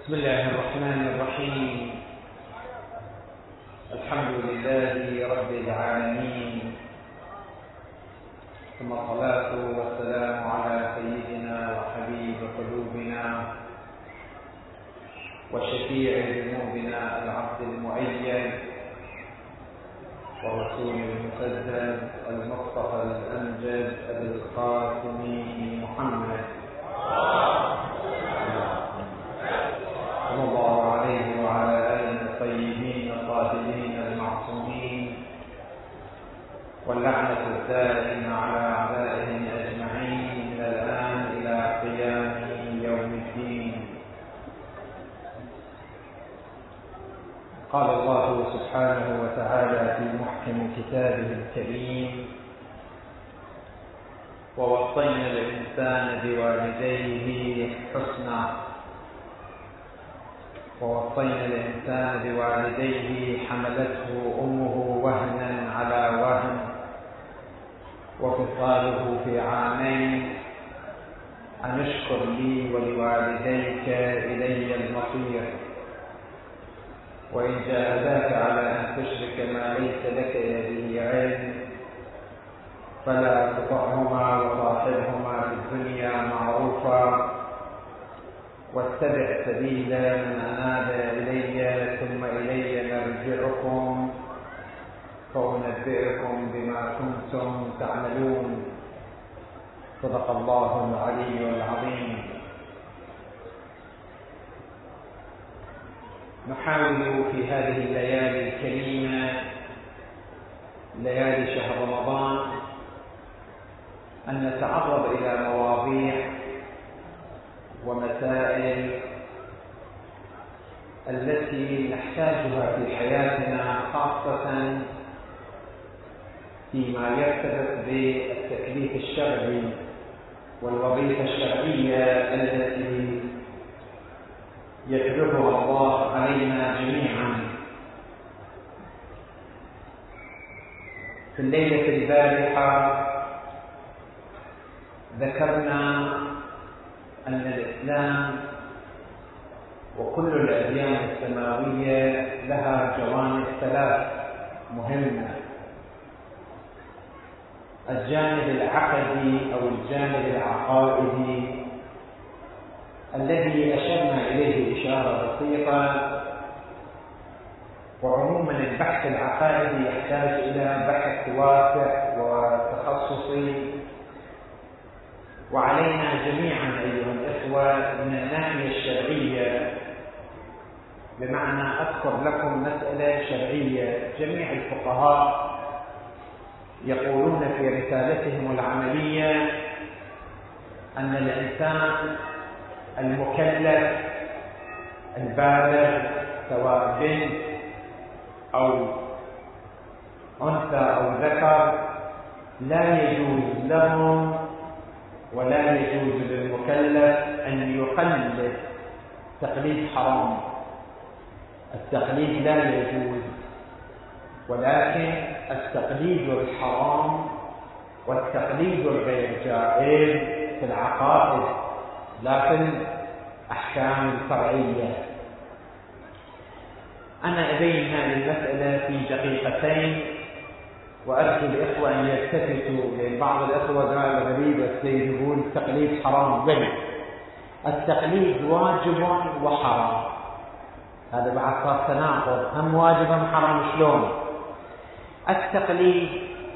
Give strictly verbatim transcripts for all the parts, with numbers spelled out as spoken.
بسم الله الرحمن الرحيم. الحمد لله رب العالمين، ثم الصلاة والسلام على سيدنا وحبيب قلوبنا وشفيع ذنوبنا العبد المؤيد والرسول المسدد المصطفى الأمجد أبي القاسم محمد صلى الله عليه وعلى آله الطيبين الطاهرين المعصومين، واللعنة الدائمة على أعدائهم أجمعين من الآن إلى قيام يوم الدين. قال الله سبحانه وتعالى في محكم كتابه الكريم: ووصينا الإنسان بوالديه حسنا ووصينا الإنسان بوالديه حملته أمه وهنا على وهن وفصاله في عامين أن اشكر لي ولوالديك إلي المصير، وإن جاهداك على أن تشرك ما ليس لك به علم فلا تطعهما وصاحبهما في الدنيا معروفا، واتبع سبيل من أناب إلي ثم إلي مرجعكم فأنبئكم بما كنتم تعملون. صدق الله العلي العظيم. نحاول في هذه الليالي الكريمة، ليالي شهر رمضان، أن نتعرض إلى مواضيع ومسائل التي نحتاجها في حياتنا، خاصة فيما يرتبط بالتكليف الشرعي والوظيفة الشرعية التي يكلفها الله علينا جميعا. في الليلة البارحة ذكرنا أن الإسلام وكل الأديان السماوية لها جوانب ثلاث مهمة: الجانب العقدي أو الجانب العقائدي الذي أشرنا إليه إشارة بسيطة. وعموما البحث العقائدي يحتاج إلى بحث واسع وتخصصي، وعلينا جميعا أيها الإخوة من الناحية الشرعية، بمعنى أذكر لكم مسألة شرعية. جميع الفقهاء يقولون في رسالتهم العملية أن الإنسان المكلف البالغ، سواء بنت أو أنثى أو ذكر، لا يجوز لهم ولا يجوز للمكلف أن يقلد تقليد حرام. التقليد لا يجوز، ولكن التقليد الحرام والتقليد الغير جائز في العقائد لا في الأحكام الفرعية. أنا أبين هذه المسألة في دقيقتين، وأرجو الإخوة أن يلتفتوا، لأن بعض الإخوة قال غريب السيد يقول التقليد حرام. بل التقليد واجب وحرام، هذا بعد صار تناقض، هم واجب هم حرام. شلون؟ التقليد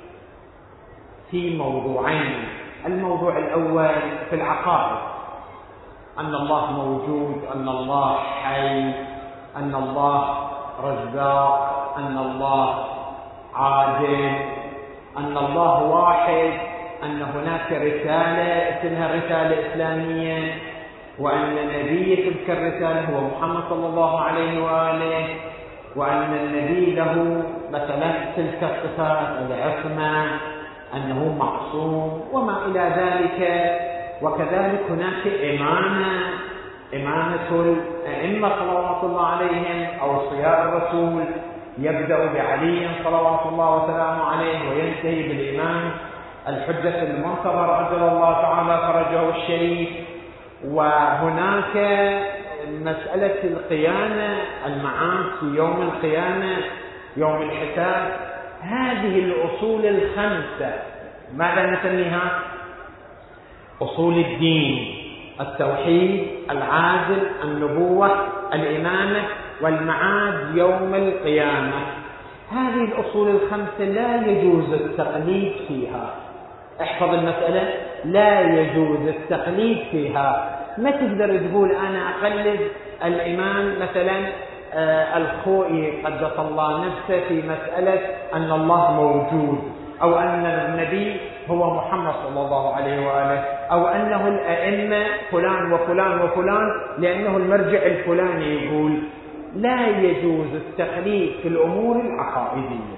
في موضوعين: الموضوع الأول في العقائد، أن الله موجود، أن الله حي، أن الله رزاق، أن الله عادل، أن الله واحد، أن هناك رسالة اسمها الرسالة الإسلامية، وأن نبي تلك الرسالة هو محمد صلى الله عليه وآله، وأن النبي له مثلا تلك الصفات، العصمة، أنه معصوم وما إلى ذلك. وكذلك هناك إمامة إمامة الأئمة صلوات الله عليهم أو أوصياء الرسول، يبدأ بعلي صلوات الله وسلامه عليه وينتهي بالإمام الحجة المنتظر عجل الله تعالى فرجه الشريف. وهناك مسألة القيامة، المعاد في يوم القيامة، يوم الحساب، هذه الأصول الخمسة ماذا نسميها؟ أصول الدين: التوحيد، العادل، النبوة، الإمامة، والمعاد يوم القيامة. هذه الأصول الخمسة لا يجوز التقليد فيها. احفظ المسألة، لا يجوز التقليد فيها. ما تقدر تقول أنا أقلد الإمام مثلا آه الخوئي قدس الله نفسه في مسألة أن الله موجود، أو أن النبي هو محمد صلى الله عليه وآله، أو أنه الأئمة فلان وفلان وفلان لأنه المرجع الفلاني يقول. لا يجوز التقليد في الأمور العقائدية،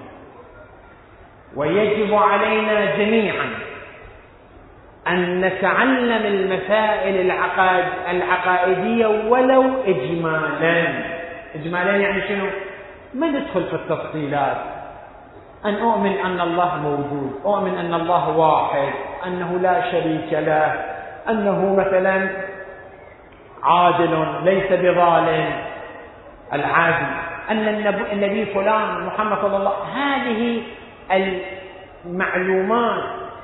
ويجب علينا جميعا أن نتعلم المسائل العقائدية ولو إجمالا. إجمالا يعني شنو؟ ما ندخل في التفصيلات. أن أؤمن أن الله موجود، أؤمن أن الله واحد، أنه لا شريك له، أنه مثلا عادل ليس بظالم، العادل، أن النبي فلان محمد صلى الله عليه وسلم. هذه المعلومات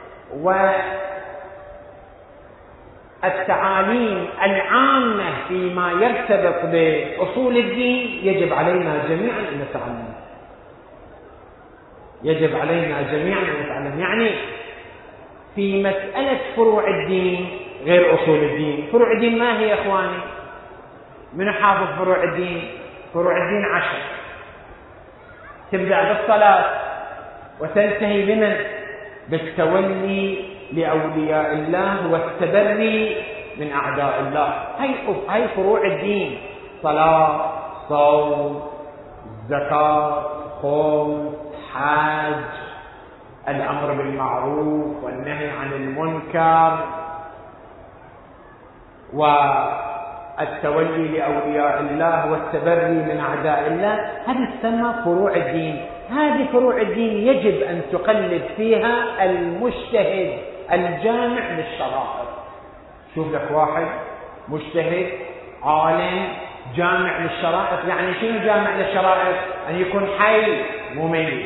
والتعاليم العامة فيما يرتبط بأصول الدين يجب علينا جميعا أن نتعلم. يجب علينا جميعا أن نتعلم. يعني في مسألة فروع الدين غير أصول الدين. فروع الدين ما هي يا إخواني؟ من حافظ فروع الدين؟ فروع الدين عشر، تبدأ بالصلاة وتنتهي بمن؟ بالتولي لأولياء الله والتبري من أعداء الله. هاي هاي فروع الدين: صلاة، صوم، زكاة، خمس، حج، الأمر بالمعروف والنهي عن المنكر، والتولي لأولياء الله والتبري من أعداء الله. هذه تسمى فروع الدين. هذه فروع الدين يجب أن تقلد فيها المجتهد الجامع للشرائع. شوف لك واحد مجتهد عالم جامع للشرائع. يعني شنو جامع للشرائع؟ أن يكون حي مميز،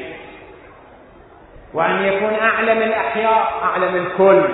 وأن يكون أعلم الأحياء أعلم الكل،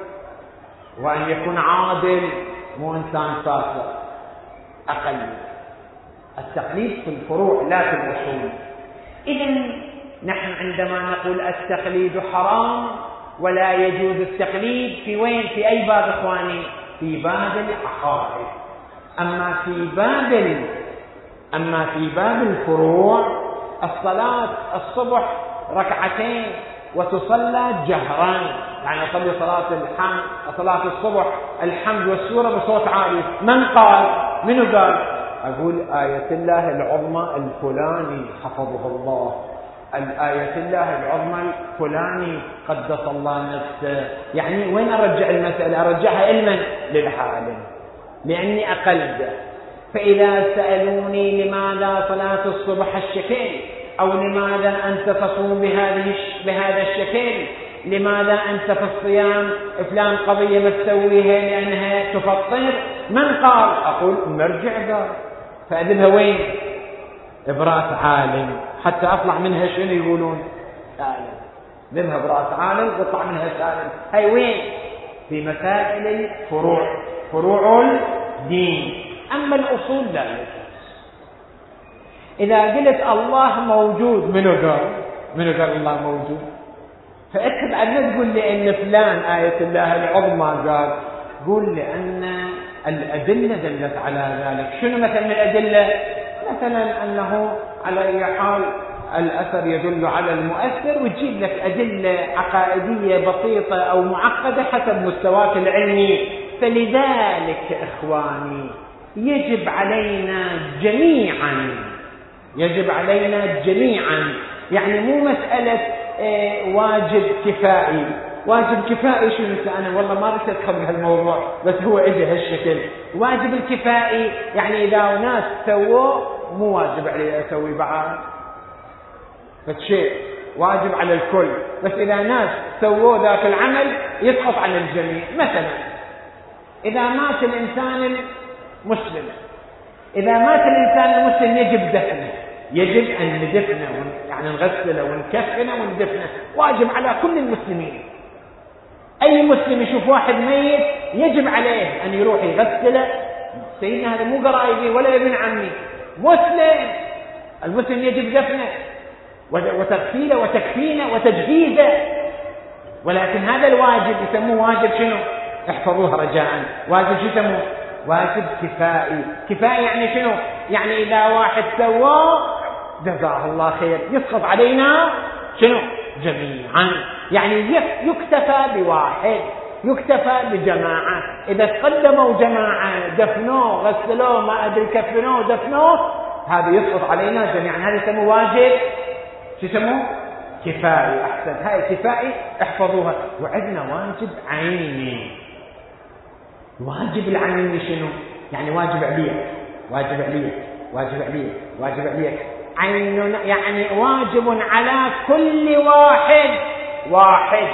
وأن يكون عادل، مو إنسان فاسق. أقل التقليد في الفروع لا في الأصول. إذن نحن عندما نقول التقليد حرام ولا يجوز التقليد في وين؟ في أي باب إخواني؟ في باب العقائد. أما في باب أما في باب الفروع، الصلاة الصبح ركعتين وتصلى جهرا، يعني أصلي صلاة الحمد صلاة الصبح الحمد والسورة بصوت عالي. من قال؟ منو قال؟ أقول آية الله العظمى الفلاني حفظه الله، الآية الله العظمى الفلاني قدس الله نفسه. يعني وين أرجع المسألة؟ أرجعها علما للعالم لأني أقلده. فإذا سألوني لماذا صلاة الصبح الشكل، أو لماذا أنت تصوم بهذه بهذا الشكل، لماذا أنت في الصيام فلان قضية ما تسويها لأنها تفطر، من قال؟ أقول مرجع قال. فأذبها وين؟ إبراس عالم حتى أطلع منها شنو يقولون؟ سالم. ذبها براس عالم واطلع منها سالم. هاي وين؟ في مسائل الفروع، فروع الدين. أما الأصول لا يجوز. إذا قلت الله موجود، منو قال؟ منو قال الله موجود؟ فأنت بعد ما تقول لي إن فلان آية الله العظمى قال، قول لي أن الأدلة دلت على ذلك. شنو مثلا من الأدلة؟ مثلا أنه على أي حال الأثر يدل على المؤثر، وتجيب لك أدلة عقائدية بسيطة أو معقدة حسب مستواك العلمي. فلذلك إخواني يجب علينا جميعا يجب علينا جميعا يعني مو مسألة اه واجب كفائي. واجب كفائي شنو؟ أنا والله ما بس أدخل بهالموضوع، بس هو إجي هالشكل. واجب الكفائي يعني إذا ناس سووا مو واجب عليه أسوي بعض، فالشيء واجب على الكل، بس إذا ناس سووا ذاك العمل يسقط عن الجميع. مثلا إذا مات الإنسان المسلم إذا مات الإنسان المسلم يجب دفنه، يجب أن ندفنه، يعني نغسله ونكفنه وندفنه، واجب على كل المسلمين. أي مسلم يشوف واحد ميت يجب عليه أن يروح يغسله. سيدنا هذا مو قرايبي ولا ابن عمي، مسلم، المسلم يجب دفنه وتغسيله وتكفينه وتجهيزه. ولكن هذا الواجب يسموه واجب شنو؟ احفظوها رجاء، واجب شو يسموه؟ واجب كفائي. كفائي يعني شنو؟ يعني إذا واحد سواه جزاه الله خير يسقط علينا شنو؟ جميعا. يعني يكتفى بواحد، يكتفى بجماعة. إذا تقدموا جماعة دفنوه غسلوه ما أدري كفنوه دفنوه، هذا يسقط علينا جميعا، هذا يسموه واجب شو يسموه؟ كفائي. أحسن، هاي كفائي احفظوها. وعندنا واجب عيني. واجب العيني شنو؟ يعني واجب عليك، واجب عليك، واجب عليك، واجب عليك. عين يعني واجب على كل واحد واحد.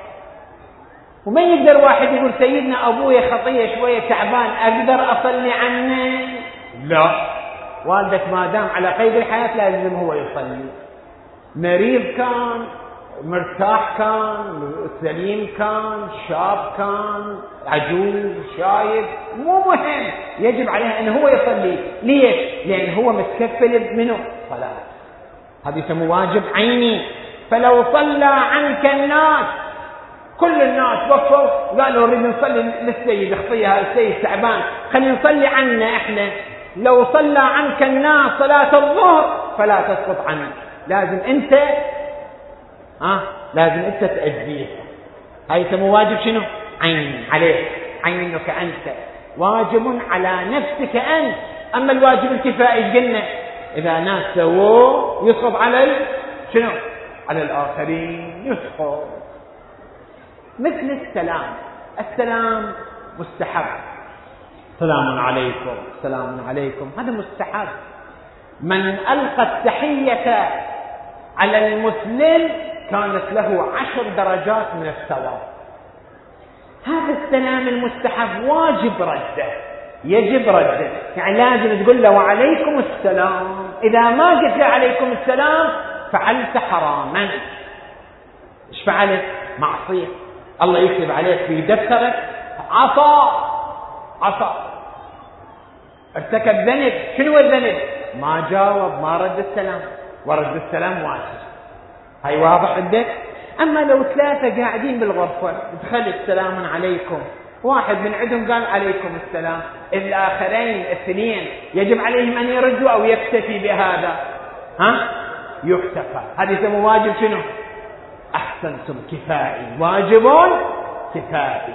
وما يقدر واحد يقول سيدنا أبوي خطية شوية تعبان أقدر أصلي عنه؟ لا، والدك ما دام على قيد الحياة لازم هو يصلي. مريض كان، مرتاح كان، سليم كان، شاب كان، عجوز، شايب، مو مهم، يجب عليه أنه هو يصلي. ليش؟ لأن هو متكفل منه صلاة. هذا يسمى واجب عيني. فلو صلى عنك الناس، كل الناس وقفوا قالوا نريد نصلي للسيد خطية، السيد تعبان، خلينا نصلي عنا احنا. لو صلى عنك الناس صلاة الظهر فلا تسقط عنك، لازم انت ها لازم انت تأديه. هاي يسمى واجب شنو؟ عين عليك، عينك انت، واجب على نفسك انت. اما الواجب الكفائي ايش قلنا؟ اذا ناس سووه يسقط على شنو؟ على الاخرين يسقط. مثل السلام، السلام مستحب، سلام عليكم، سلام عليكم، هذا مستحب. من ألقى التحية على المسلم كانت له عشر درجات من الثواب. هذا السلام المستحب واجب رده، يجب رده، يعني لازم تقول له وعليكم السلام. إذا ما قلت له عليكم السلام فعلت حراما. ايش فعلت؟ معصية، الله يكتب عليك في دفترك عصى عصى، ارتكب ذنب. شنو الذنب؟ ما جاوب، ما رد السلام، ورد السلام واجب. هاي واضح عندك؟ أما لو ثلاثة قاعدين بالغرفة دخلت سلام عليكم، واحد من عندهم قال عليكم السلام، الآخرين الاثنين يجب عليهم أن يردوا أو يكتفي بهذا؟ ها؟ يكتفى. هذا يسمى واجب شنو؟ أحسنتم، كفائي، واجب كفائي.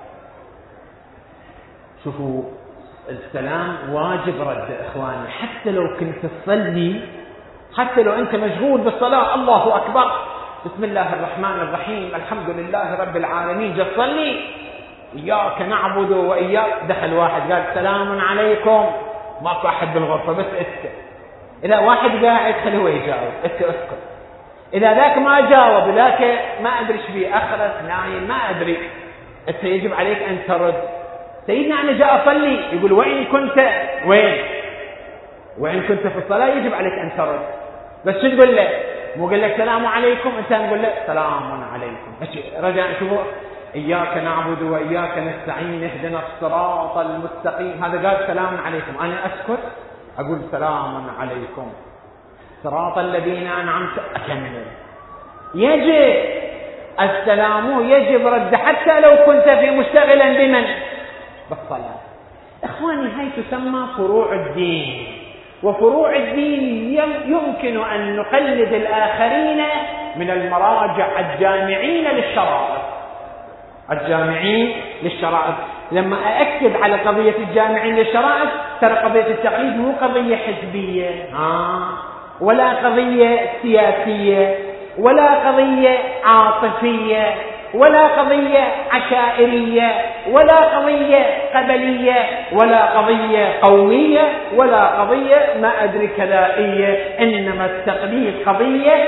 شوفوا السلام واجب رد إخواني، حتى لو كنت تصلي، حتى لو أنت مشغول بالصلاة، الله أكبر، بسم الله الرحمن الرحيم، الحمد لله رب العالمين، جا تصلي، إياك نعبد وإياك، دخل واحد قال سلام عليكم، ماكو أحد بالغرفة بس اسكت. إذا واحد قاعد خليه هو يجاوب، أنت اسكت. إذا ذاك ما جاوب، ذاك ما أدري ايش بيه، أخرس نايم ما أدري، أنت يجب عليك أن ترد. سيدنا أنا جاء أصلي، يقول وين كنت؟ وين؟ وين كنت في الصلاة؟ يجب عليك أن ترد. بس شو تقول له؟ مو قال لك سلام عليكم، أنت نقول له سلام عليكم. رجع شوفوا، إياك نعبد وإياك نستعين اهدنا الصراط المستقيم، هذا قال سلام عليكم، أنا أسكت أقول سلام عليكم صراط الذين أنعمت، أكمل. يجب السلام، يجب رد حتى لو كنت في مشتغلا بمن؟ بالصلاة. إخواني هاي تسمى فروع الدين، وفروع الدين يمكن أن نقلد الآخرين من المراجع الجامعين للشرائط، الجامعين للشرائط. لما أأكد على قضية الجامعين للشرائط، ترى قضية التقليد مو قضية حزبية آه. ولا قضية سياسية، ولا قضية عاطفية، ولا قضية عشائرية، ولا قضية قبلية، ولا قضية قومية، ولا قضية ما أدري كلائية. إنما التقليد قضية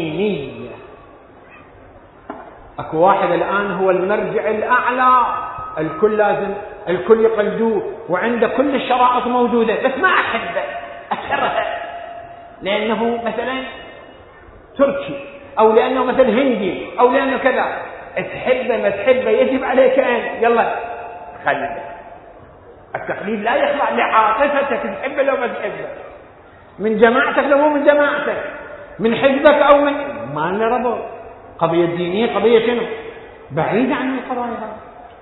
دينية. أكو واحد الآن هو المرجع الأعلى الكل لازم الكل يقلدوه وعنده كل الشرائط موجودة، بس ما أحبه أكرهه لأنه مثلا تركي أو لأنه مثلا هندي أو لأنه كذا. تحبه ما تحبه يجب عليك أن يلا خليه. التقليد لا يخضع لعاطفتك، تحبه لو ما تحبه، من جماعتك لو مو من جماعتك، من حزبك أو من ما لنا ربط. قضية دينية قضية شنو؟ بعيدة عن القضايا.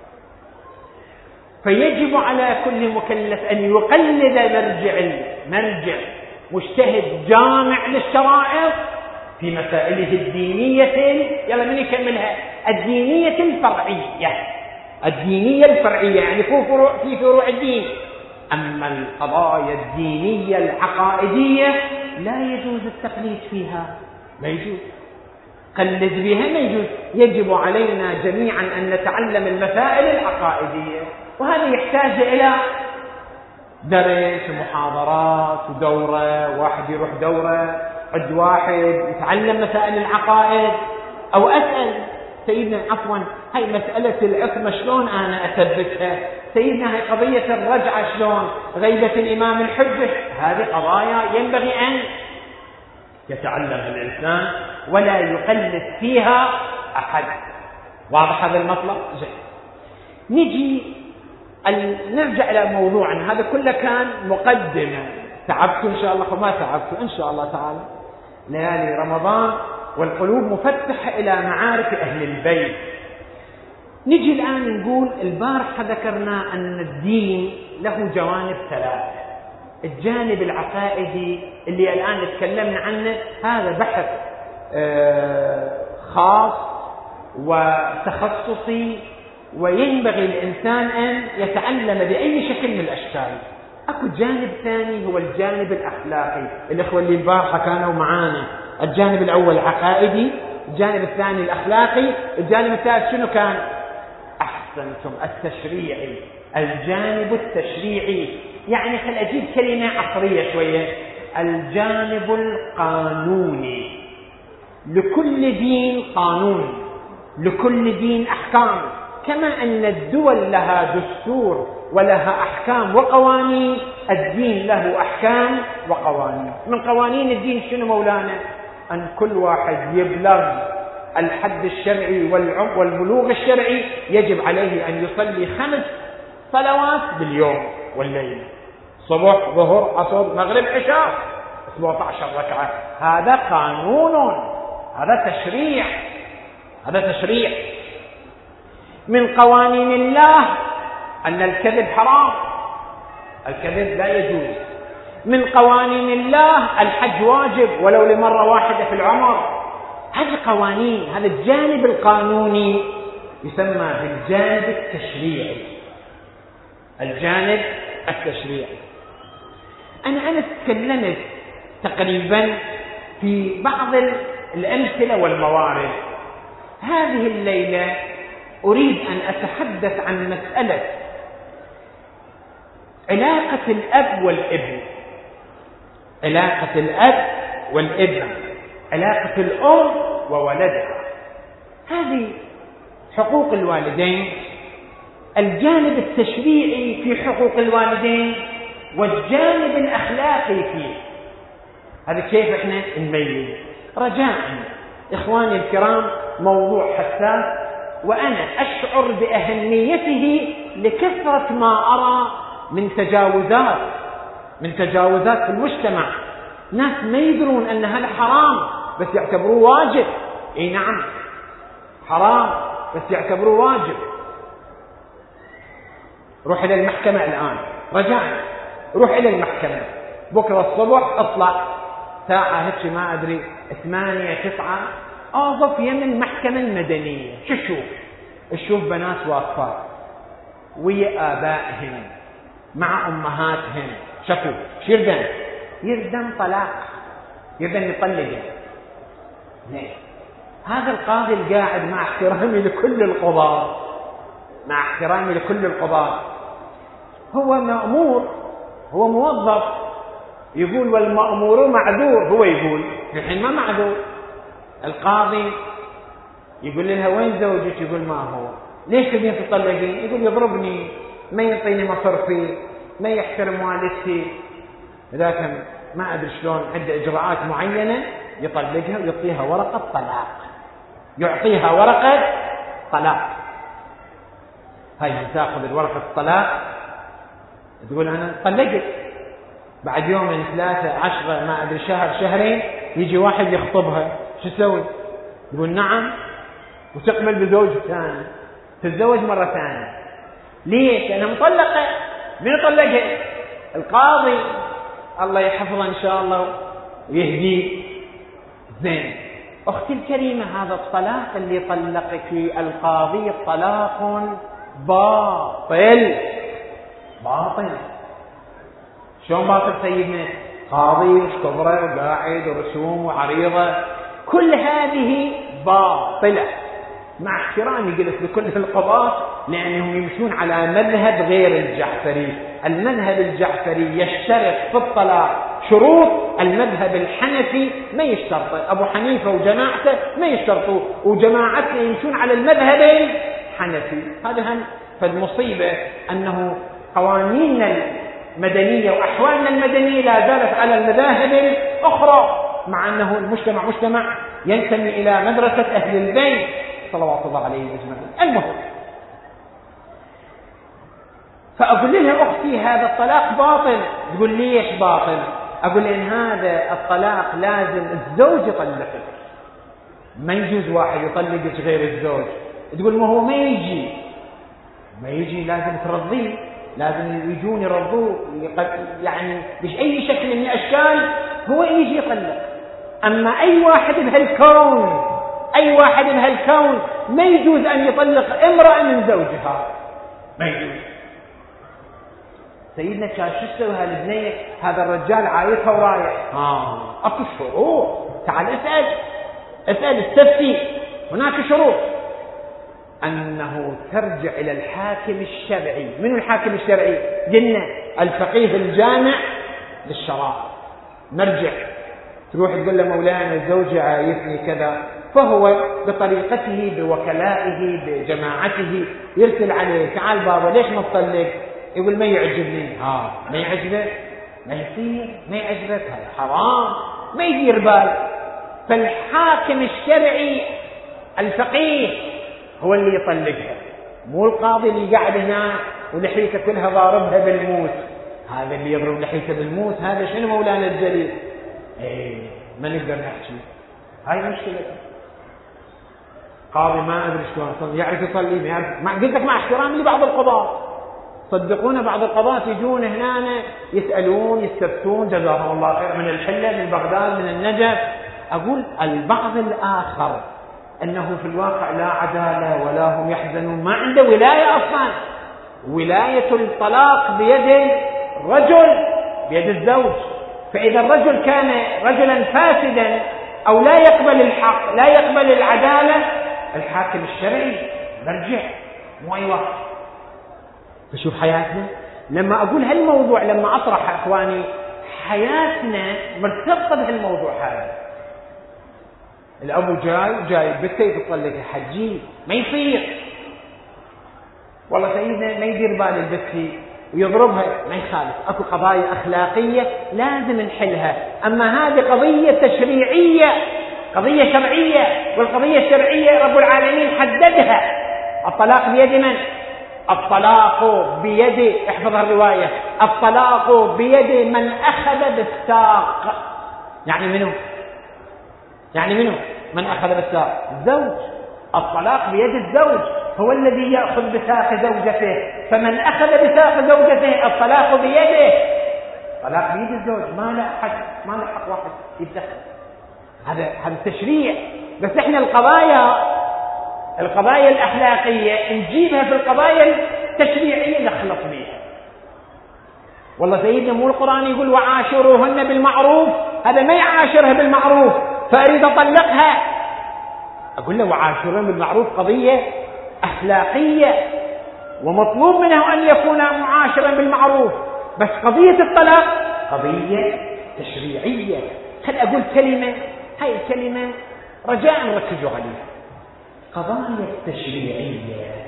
فيجب على كل مكلف أن يقلد مرجع مرجع مجتهد جامع للشرائع في مسائله الدينية. يلا من يكملها؟ الدينية الفرعية، الدينية الفرعية يعني في فروع في فروع الدين. أما القضايا الدينية العقائدية لا يجوز التقليد فيها، لا يجوز قلد بها، ما يجوز. يجب علينا جميعا أن نتعلم المسائل العقائدية، وهذا يحتاج إلى درس ومحاضرات ودورة، واحد يروح دورة عد واحد يتعلم مسائل العقائد. أو أسأل سيدنا عفوا هاي مسألة العصمة شلون أنا أثبتها؟ سيدنا هاي قضية الرجعة شلون؟ غيبة الإمام الحجة، هذه قضايا ينبغي أن يتعلمها الإنسان ولا يقلد فيها أحد. واضح هذا المطلب؟ زين. نجي نرجع إلى موضوعنا. هذا كله كان مقدمة. تعبتوا إن شاء الله؟ ما تعبتوا إن شاء الله تعالى. ليالي رمضان والقلوب مفتحة إلى معارف أهل البيت. نجي الآن نقول البارحة ذكرنا أن الدين له جوانب ثلاثة. الجانب العقائدي اللي الآن تكلمنا عنه هذا بحث خاص وتخصصي، وينبغي الإنسان أن يتعلم بأي شكل من الأشكال. أكو جانب ثاني هو الجانب الأخلاقي. الإخوة اللي البارحة كانوا معانا، الجانب الأول عقائدي، الجانب الثاني الأخلاقي، الجانب الثالث شنو كان؟ أحسنتم، التشريعي. الجانب التشريعي يعني خل أجيب كلمة عصرية شوية، الجانب القانوني. لكل دين قانون، لكل دين أحكام، كما أن الدول لها دستور ولها أحكام وقوانين، الدين له أحكام وقوانين. من قوانين الدين شنو مولانا؟ أن كل واحد يبلغ الحد الشرعي والبلوغ الشرعي يجب عليه أن يصلي خمس صلوات باليوم والليل، صبح ظهر عصر مغرب عشاء، سبعة عشر ركعة. هذا قانون، هذا تشريع، هذا تشريع. من قوانين الله أن الكذب حرام، الكذب لا يجوز. من قوانين الله الحج واجب ولو لمرة واحدة في العمر. هذه قوانين، هذا الجانب القانوني يسمى بالجانب التشريعي. الجانب التشريعي. أنا أنا تكلمت تقريبا في بعض الأمثلة والموارد. هذه الليلة أريد أن أتحدث عن مسألة علاقة الأب والابن، علاقة الأب والابن، علاقة الأم وولدها. هذه حقوق الوالدين، الجانب التشريعي في حقوق الوالدين والجانب الأخلاقي فيه. هذا كيف احنا نميز؟ رجاء إخواني الكرام، موضوع حساس وأنا أشعر بأهميته لكثرة ما أرى من تجاوزات من تجاوزات في المجتمع. ناس ما يدرون أن هذا حرام بس يعتبروه واجب. اي نعم حرام بس يعتبروه واجب. روح إلى المحكمة الآن، رجاء روح إلى المحكمة بكرة الصبح، اطلع ساعة هيك ما أدري ثمانية تسعة، أوظف يم المحكمة المدنية. شو شوف؟ تشوف بنات واقفات ويا آبائهم مع أمهاتهم. شكو شيردن يردن طلاق، يردن يطلق. هذا القاضي القاعد، مع احترامي لكل القضاة، مع احترامي لكل القضاة، هو مأمور، هو موظف، يقول والمأمور معذور. هو يقول الحين ما معذور. القاضي يقول لها وين زوجك؟ يقول ما هو. ليش تبين تطلقين؟ يقول يضربني، ما يعطيني مصرفي، ما يحترم والدتي، لكن ما أدري شلون عنده إجراءات معينة يطلقها ويعطيها ورقة طلاق، يعطيها ورقة طلاق. هاي من تأخذ الورقة الطلاق تقول أنا طلقت، بعد يومين ثلاثة عشرة ما أدري شهر شهرين يجي واحد يخطبها، شو تسوي؟ يقول نعم، وتقبل بزوج ثاني، تتزوج مرة ثانية. ليش؟ أنا مطلقة. من طلقها؟ القاضي، الله يحفظه إن شاء الله ويهديه. زين أختي الكريمة، هذا الطلاق اللي طلقك القاضي طلاق باطل. باطل. شلون باطل سيدنا؟ قاضي وش كبره وقاعد ورسوم وعريضة، كل هذه باطلة، مع احترامي قلت لكل القضاة، لأنهم يمشون على مذهب غير الجعفري. المذهب الجعفري يشترط في الطلاق شروط، المذهب الحنفي ما يشترط. أبو حنيفة وجماعته ما يشترطوا، وجماعتنا يمشون على المذهب الحنفي. هذا هم فالمصيبة أنه قوانيننا المدنية وأحوالنا المدنية لا زالت على المذاهب الأخرى، مع أنه المجتمع مجتمع ينتمي إلى مدرسة أهل البيت صلوات الله عليه أجمعين. المهم، فأقول لها أختي هذا الطلاق باطل. تقول ليش باطل؟ أقول إن هذا الطلاق لازم الزوج يطلقك، ما يجوز واحد يطلقك غير الزوج. تقول ما هو ما يجي ما يجي لازم ترضيه، لازم يجون يرضوه، يعني بأي شكل من الأشكال هو يجي يطلق. أما أي واحد بهالكون أي واحد بهالكون ما يجوز أن يطلق امرأة من زوجها، ما يجوز. سيدنا كان شو تسوي هالبنية؟ هذا الرجال عايطها ورايح، ها اكو شروط، تعال اسأل اسأل استفتي، هناك شروط أنه ترجع إلى الحاكم الشرعي. من الحاكم الشرعي؟ قلنا الفقيه الجامع للشرائع. مرجع تروح تقول له مولانا زوجي عايفني كذا، فهو بطريقته بوكلائه بجماعته يرسل عليه، تعال بابا ليش ما تطلق؟ يقول ما يعجبني. ها ما يعجبك؟ ما يصير ما يعجبك، هذا حرام، ما يدير بال. فالحاكم الشرعي الفقيه هو اللي يطلقها، مو القاضي اللي قاعد هنا ولحيته كلها ضاربها بالموس. هذا اللي يضرب لحيته بالموس هذا شنو مولانا الجليل؟ ايه ما نقدر نحكي، هاي مشكلة. قاضي ما ادري شلون يعرف يصلي، ما يعرف. ما قلت لك مع احترامي لبعض القضاة، صدقونا بعض القضاة يجون هنا يسألون يستفتون جزاهم الله خير، من الحلة من بغداد من النجف. اقول البعض الاخر أنه في الواقع لا عدالة ولا هم يحزنون، ما عنده ولاية أصلا. ولاية الطلاق بيد الرجل بيد الزوج. فإذا الرجل كان رجلا فاسدا أو لا يقبل الحق لا يقبل العدالة، الحاكم الشرعي مرجع، مو أي واحد. فشوف حياتنا، لما أقول هالموضوع لما أطرح أخواني حياتنا مرتبطة بهالموضوع هذا. الأبو جاي جاي بنته يطلقها، حجي ما يصير، والله سيدنا ما يدير بال البنت ويضربها، ما يخالف. أكو قضايا أخلاقية لازم نحلها، أما هذه قضية تشريعية، قضية شرعية، والقضية الشرعية رب العالمين حددها. الطلاق بيد من؟ الطلاق بيد، احفظ الرواية، الطلاق بيد من أخذ بالساق. يعني منه؟ يعني منه من أخذ بالساق؟ الزوج. الطلاق بيد الزوج، هو الذي يأخذ بساق زوجته، فمن أخذ بساق زوجته الطلاق بيده. الطلاق بيد الزوج، ما له حق، ما له حق واحد يتدخل. هذا هذا التشريع. بس احنا القضايا القضايا الأخلاقية نجيبها في القضايا التشريعية نخلط بها. والله سيدنا مو القرآن يقول وعاشروهن بالمعروف؟ هذا ما يعاشرها بالمعروف فأريد أطلقها، أقول له وعاشروهن بالمعروف قضية أخلاقية ومطلوب منه أن يكون معاشرا بالمعروف. بس قضية الطلاق قضية تشريعية. هل أقول كلمة، هاي الكلمة رجاء ركزوا عليها. قضايا التشريعية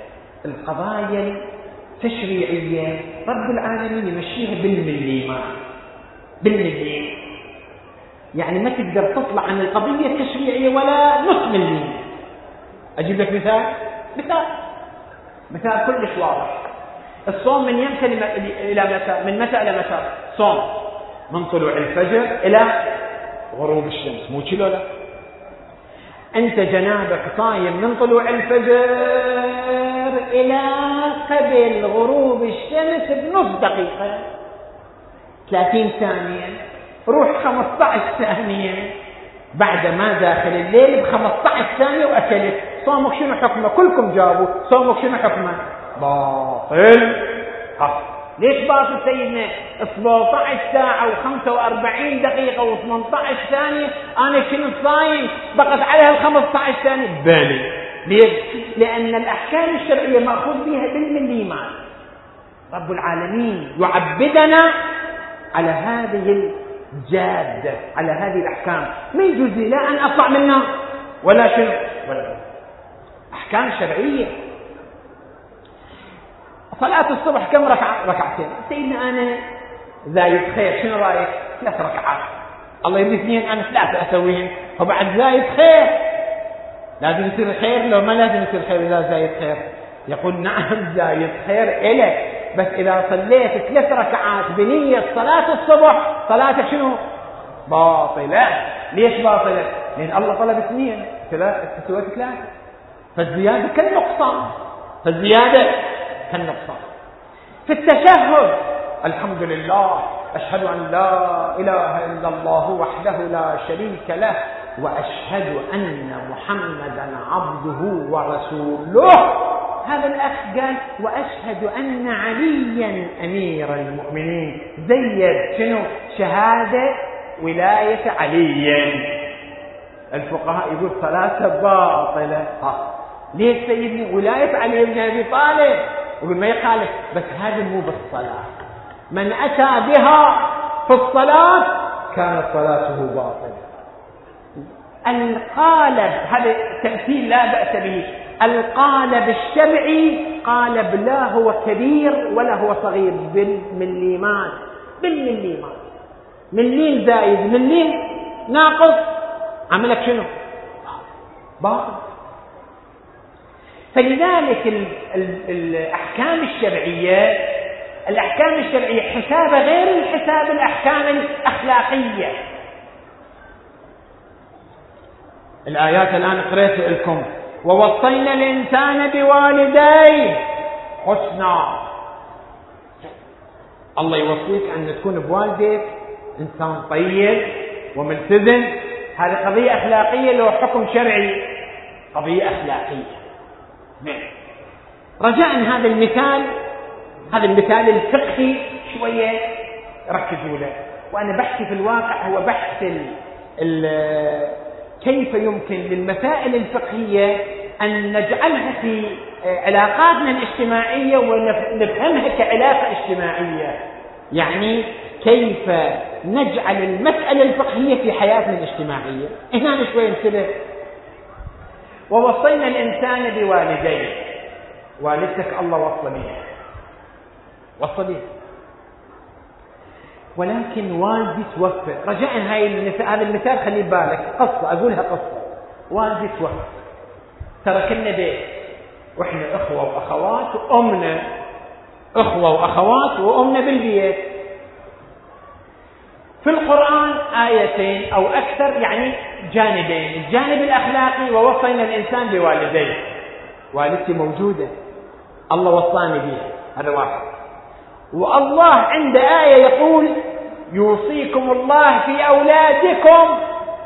القضايا التشريعية رب العالمين يمشيها بالمليمات، بالمليم، يعني ما تقدر تطلع عن القضية التشريعية ولا نص مليم. أجيب لك مثال مثال مثال كلش واضح. الصوم من يمتى إلى متى؟ من متى إلى متى؟ صوم من طلوع الفجر إلى غروب الشمس، مو كذا؟ لا، أنت جنابك صايم من طلوع الفجر إلى قبل غروب الشمس بنص دقيقة، ثلاثين ثانية، روح خمسة عشر ثانية، بعد ما داخل الليل بخمسة عشر ثانية وأكلت، صومك شنو حكمه؟ كلكم جابوا، صومك شنو حكمه؟ باطل. ها ليش باطل سيدنا؟ سبعة عشر ساعة وخمسة وأربعين دقيقة وثمانية عشر ثانية أنا كنت صايم، بقت عليها الخمسة عشر ثانية. بالي ليش؟ لأن الأحكام الشرعية مأخوذ بها بالمليمات. رب العالمين يعبدنا على هذه الجادة، على هذه الأحكام. ما يجوز لي لا أن أطلع منها ولا شيء، ولا أحكام شرعية. صلاة الصبح كم ركعة؟ ركعتين. سيدنا أنا زايد خير، شنو رأيك؟ ثلاث ركعات. الله يبدي اثنين، أنا ثلاثة أسويهم، وبعد زايد خير. لازم يصير خير لو ما لازم يصير خير إذا زايد خير؟ يقول نعم زايد خير إلك، بس إذا صليت ثلاث ركعات بنية صلاة الصبح صلاتك شنو؟ باطلة. ليش باطلة؟ لأن الله طلب اثنين، ثلاثة تسوي ثلاثة، فالزيادة كالنقصان، فالزيادة كالنقصان. في التشهد الحمد لله أشهد أن لا إله إلا الله وحده لا شريك له وأشهد أن محمدا عبده ورسوله. هذا الأخ قال وأشهد أن عليا أمير المؤمنين، زيد شنو؟ شهادة ولاية علي. الفقهاء يقول صلاة باطلة. ها ليش سيدنا؟ ولاية علي بن أبي طالب، يقول ما يخالف، بس هذا مو بالصلاة. من أتى بها في الصلاة كانت صلاته باطلة. القالب هذا تمثيل لا بأس به. القالب الشرعي قالب لا هو كبير ولا هو صغير، بالمليمات، بالمليمات، مليم زايد مليم ناقص عملك شنو؟ باطل. فلذلك ال ال الأحكام الشرعية الأحكام الشرعية حسابها غير الحساب الأحكام الأخلاقية. الآيات الآن قرأت لكم ووصينا الإنسان بوالديه حسنا. الله يوصيك أن تكون بوالدك إنسان طيب وملتزم. هذه قضية أخلاقية لو حكم شرعي، قضية أخلاقية. رجاء هذا المثال هذا المثال الفقهي شوية ركزوا له، وأنا بحثي في الواقع هو بحث ال ال كيف يمكن للمسائل الفقهية أن نجعلها في علاقاتنا الاجتماعية ونفهمها كعلاقة اجتماعية. يعني كيف نجعل المسألة الفقهية في حياتنا الاجتماعية. هنا شوي انتبه. ووصينا الإنسان بوالديه، والدتك الله وصليه وصليه، ولكن والدي توفى. رجاء هاي المثال، هذا المثال خلي بالك، قصة أقولها قصة. والدي توفى، ترك لنا بيت، وإحنا أخوة وأخوات، وأمنا أخوة وأخوات وأمنا بالبيت. في القرآن آيتين أو أكثر، يعني جانبين. الجانب الأخلاقي ووصينا الإنسان بوالديه، والدتي موجودة الله وصاني بها، هذا واحد. والله عند آية يقول يوصيكم الله في أولادكم.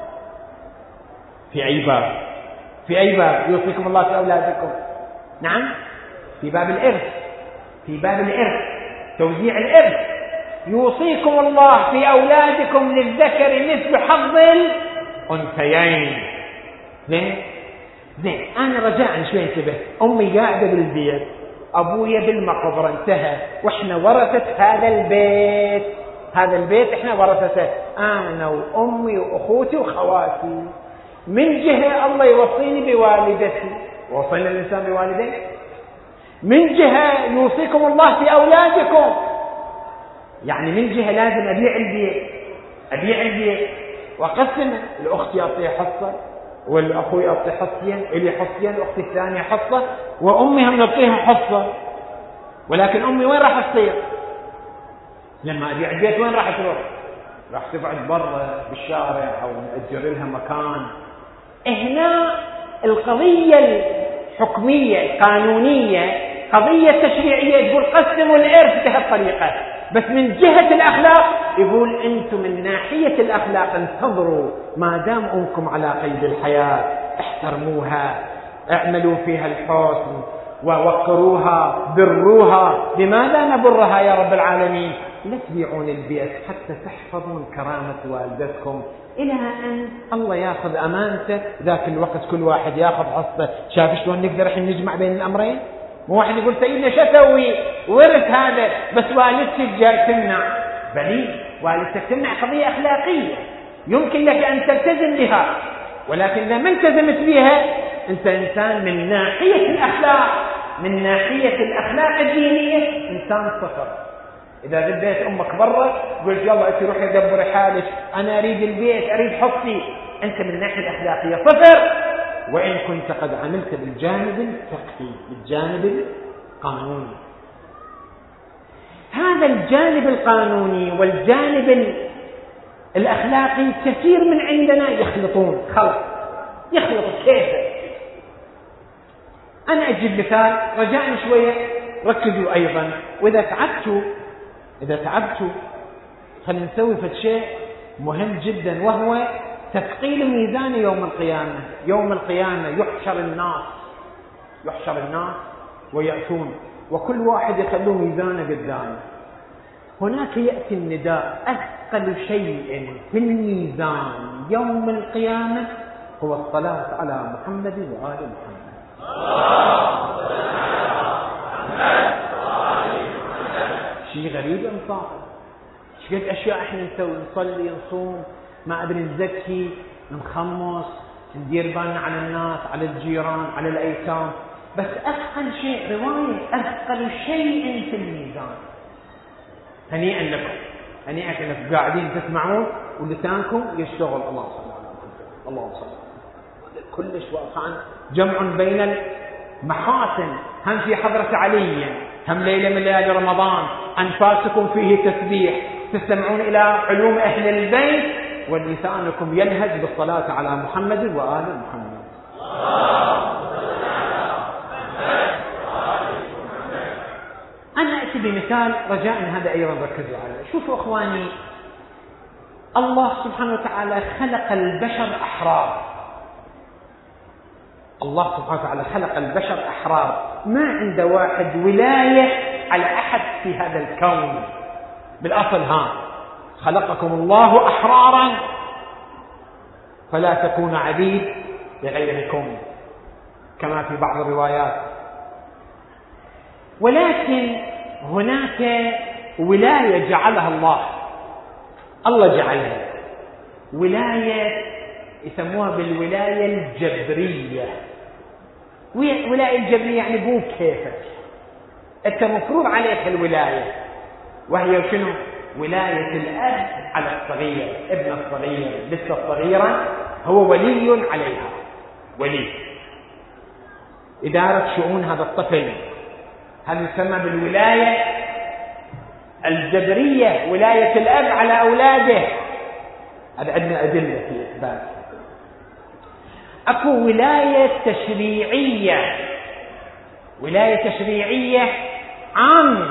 في أي باب؟ في أي باب يوصيكم الله في أولادكم؟ نعم، في باب الإرث، في باب الإرث، توزيع الإرث. يوصيكم الله في أولادكم للذكر مثل حظ الأنثيين. زين زين أنا رجاء شوي انتبه. أمي قاعدة بالبيت، أبويا بالمقبرة، انتهى، وإحنا ورثة هذا البيت. هذا البيت إحنا ورثته، أنا وأمي وأخوتي وخواتي. من جهة الله يوصيني بوالدتي، ووصينا الإنسان بوالديه. من جهة يوصيكم الله في أولادكم، يعني من جهة لازم أبيع البيت أبيع البيت وأقسمه، الأخت يعطيها حصة والأخوي يعطي حصتين، إلي حصتين، الأخت الثانية حصة، وأمي هم يعطيها حصة. ولكن أمي وين راح تصير لما أبيع البيت؟ وين راح تروح؟ راح تقعد برا بالشارع أو نأجر لها مكان. هنا القضية الحكمية القانونية قضية تشريعية تقول قسموا الإرث بهالطريقة، بس من جهة الأخلاق يقول أنتم من ناحية الأخلاق انتظروا ما دام أمكم على قيد الحياة، احترموها، اعملوا فيها الحسن ووقروها، بروها. لماذا نبرها يا رب العالمين؟ لا تبيعون البيت حتى تحفظون كرامة والدتكم إلى أن الله ياخذ أمانته. ذاك الوقت كل واحد ياخذ حصته. شايف شلون نقدر الحين نجمع بين الأمرين؟ مو واحد يقول سيدنا شتوي ورث هذا بس والدتك جاي تمنع. بلي والدتك تمنع قضية أخلاقية يمكن لك أن تلتزم بها، ولكن إذا ما التزمت بها أنت إنسان من ناحية الأخلاق، من ناحية الأخلاق الدينية إنسان صفر. إذا ذبيت أمك برا قلت يلا أنت روحي دبري حالك، أنا أريد البيت أريد حصتي، أنت من الناحية الأخلاقية صفر، وإن كنت قد عملت بالجانب الفقهي بالجانب القانوني. هذا الجانب القانوني والجانب الأخلاقي كثير من عندنا يخلطون خلط يخلط كيف. أنا أجيب مثال رجاء شوية ركزوا أيضا، وإذا تعبتوا إذا تعبتوا خلينا نسوي فد شيء مهم جدا، وهو تثقيل ميزان يوم القيامة. يوم القيامة يحشر الناس يحشر الناس ويأتون، وكل واحد يخلوه ميزانه قدامه. هناك يأتي النداء أثقل شيء في الميزان يوم القيامة هو الصلاة على محمد وآل محمد. شيء غريب انصاف، شقد أشياء احنا نسوي، نصلي نصوم ما أدري نزكي نخمص ندير بالنا على الناس على الجيران على الأيتام، بس أثقل شيء رواية أثقل شيء في الميزان. هنيئا لكم هنيئا لكم قاعدين تسمعون ولسانكم يشتغل. الله صلى على محمد الله صلى كلش واقعا جمع بين المحاسن، هم في حضرة علي، هم ليلة من ليالي رمضان أنفاسكم فيه تسبيح، تستمعون إلى علوم أهل البيت، ولسانكم يلهج بالصلاة على محمد وآل محمد. أنا أتي بمثال رجاء هذا أيضا ركزوا عليه. شوفوا أخواني، الله سبحانه وتعالى خلق البشر أحرار. الله سبحانه وتعالى خلق البشر أحرار، ما عنده واحد ولاية على أحد في هذا الكون. بالأصل ها خلقكم الله أحرارا فلا تكون عبيد لغيركم كما في بعض الروايات. ولكن هناك ولاية جعلها الله الله جعلها ولاية يسموها بالولاية الجبرية. ولاية الجبرية يعني بو كيفك، أنت مفروض عليك الولاية، وهي شنو؟ ولاية الأب على الصغير. ابن الصغير لسه صغيرا هو ولي عليها، ولي إدارة شؤون هذا الطفل. هذا يسمى بالولاية الجبرية، ولاية الأب على أولاده. هذا عندنا أدلة في إثبات. أكو ولاية تشريعية، ولاية تشريعية عامة،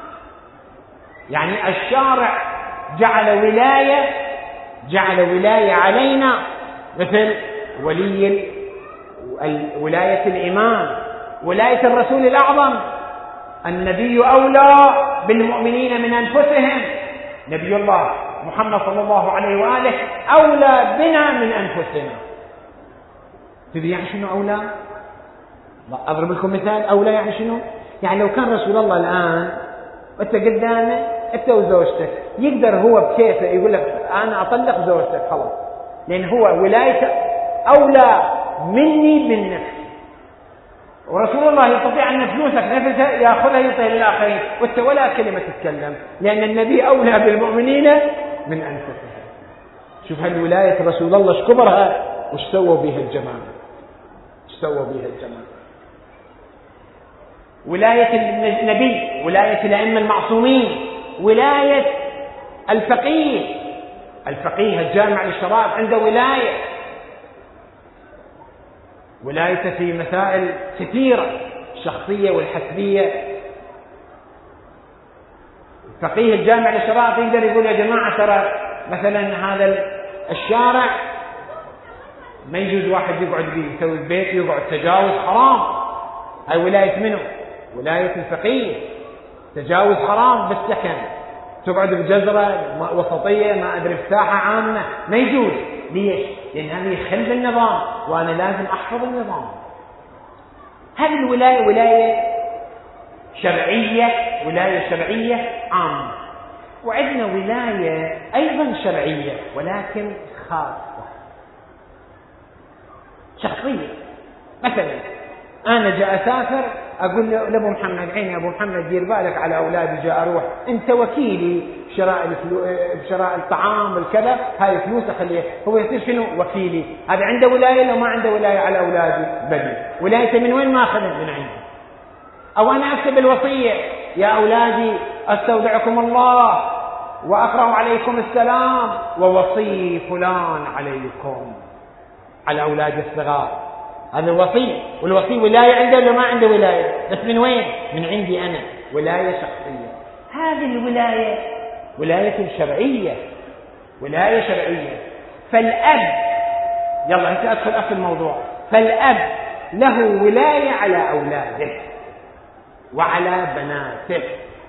يعني الشارع جعل ولاية جعل ولاية علينا، مثل ولي ولاية الإمام، ولاية الرسول الأعظم. النبي أولى بالمؤمنين من أنفسهم، نبي الله محمد صلى الله عليه وآله أولى بنا من أنفسنا. تدري يعني شنو أولى؟ أضرب لكم مثال. أولى يعني شنو؟ يعني لو كان رسول الله الآن أنت قدامه أنت وزوجتك، يقدر هو بكيفه يقول لك أنا أطلق زوجتك خلاص، لأن هو ولايته أولى مني من نفسي. ورسول الله يستطيع أن فلوسك نفسها يأخذها يعطيها للآخرين وأنت ولا كلمة تتكلم، لأن النبي أولى بالمؤمنين من أنفسهم. شوف هالولاية رسول الله ايش كبرها وش سووا بها الجماعة، ايش سووا بها الجماعة. ولاية النبي، ولاية الأئمة المعصومين، ولاية الفقيه، الفقيه الجامع للشرائع عنده ولاية، ولايته في مسائل كثيرة الشخصية والحسبية. الفقيه الجامع للشرائع يقدر يقول يا جماعة ترى مثلا هذا الشارع ما يجوز واحد يقعد به، يسوي البيت يقعد، تجاوز حرام. هاي ولاية منه؟ ولاية الفقيه. تجاوز حرام بالسكن، تقعد بجزرة وسطية ما أدري في ساحة عامة ما يجوز. ليش؟ لأن هذا يخل بالنظام وأنا لازم أحفظ النظام. هذه الولاية ولاية شرعية، ولاية شرعية عامة. وعندنا ولاية أيضا شرعية ولكن خاصة شخصية. مثلا أنا جاء أسافر أقول لأبو محمد عيني أبو محمد دير بالك على أولادي، جاء أروح أنت وكيلي بشراء الفلو... بشراء الطعام والكذا، هاي فلوس أخليها، هو يصير شنو؟ وكيلي. هذا عنده ولاية لو ما عنده ولاية على أولادي؟ بدي ولايته من وين؟ ما أخذها من عندي. أو أنا أكتب الوصية يا أولادي أستودعكم الله وأقرأ عليكم السلام ووصي فلان عليكم، على أولاد الصغار. هذا الوصي، والوصي ولاية عنده ولا ما عنده ولاية؟ بس من وين؟ من عندي أنا، ولاية شخصية. هذه الولاية ولاية شرعية، ولاية شرعية. فالأب، يلا أنت أدخل في الموضوع، فالأب له ولاية على أولاده وعلى بناته.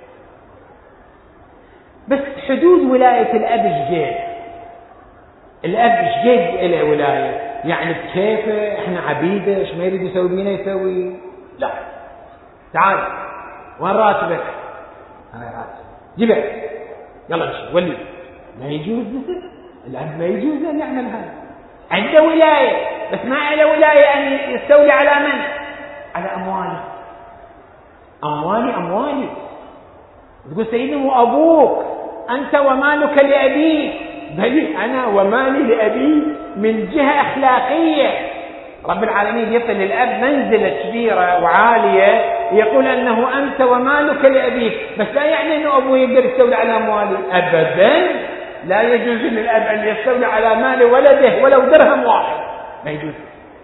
بس حدود ولاية الأب شجيد، الأب شجيد له ولاية، يعني بكيفه احنا عبيده، ايش ما يريد يسوي بينا يسوي. لا، تعال وين راتبك؟ هاي راتب جيبه، يلا امشي ولي. ما يجوز الأب ما يجوز أن يعمل هذا. عنده ولاية بس ما له ولاية أن يستولي على من؟ على أموالي. أموالي أموالي. تقول سيدي وأبوك أنت ومالك لأبيك، بل أنا ومالي لأبي من جهة أخلاقية. رب العالمين يصل للأب منزلة كبيرة وعالية، يقول أنه أنت ومالك لأبيك، بس لا يعني أنه أبوه يقدر يستولي على أموالي أبدا. لا يجوز للأب أن يستولي على مال ولده ولو درهم واحد، ما يجوز.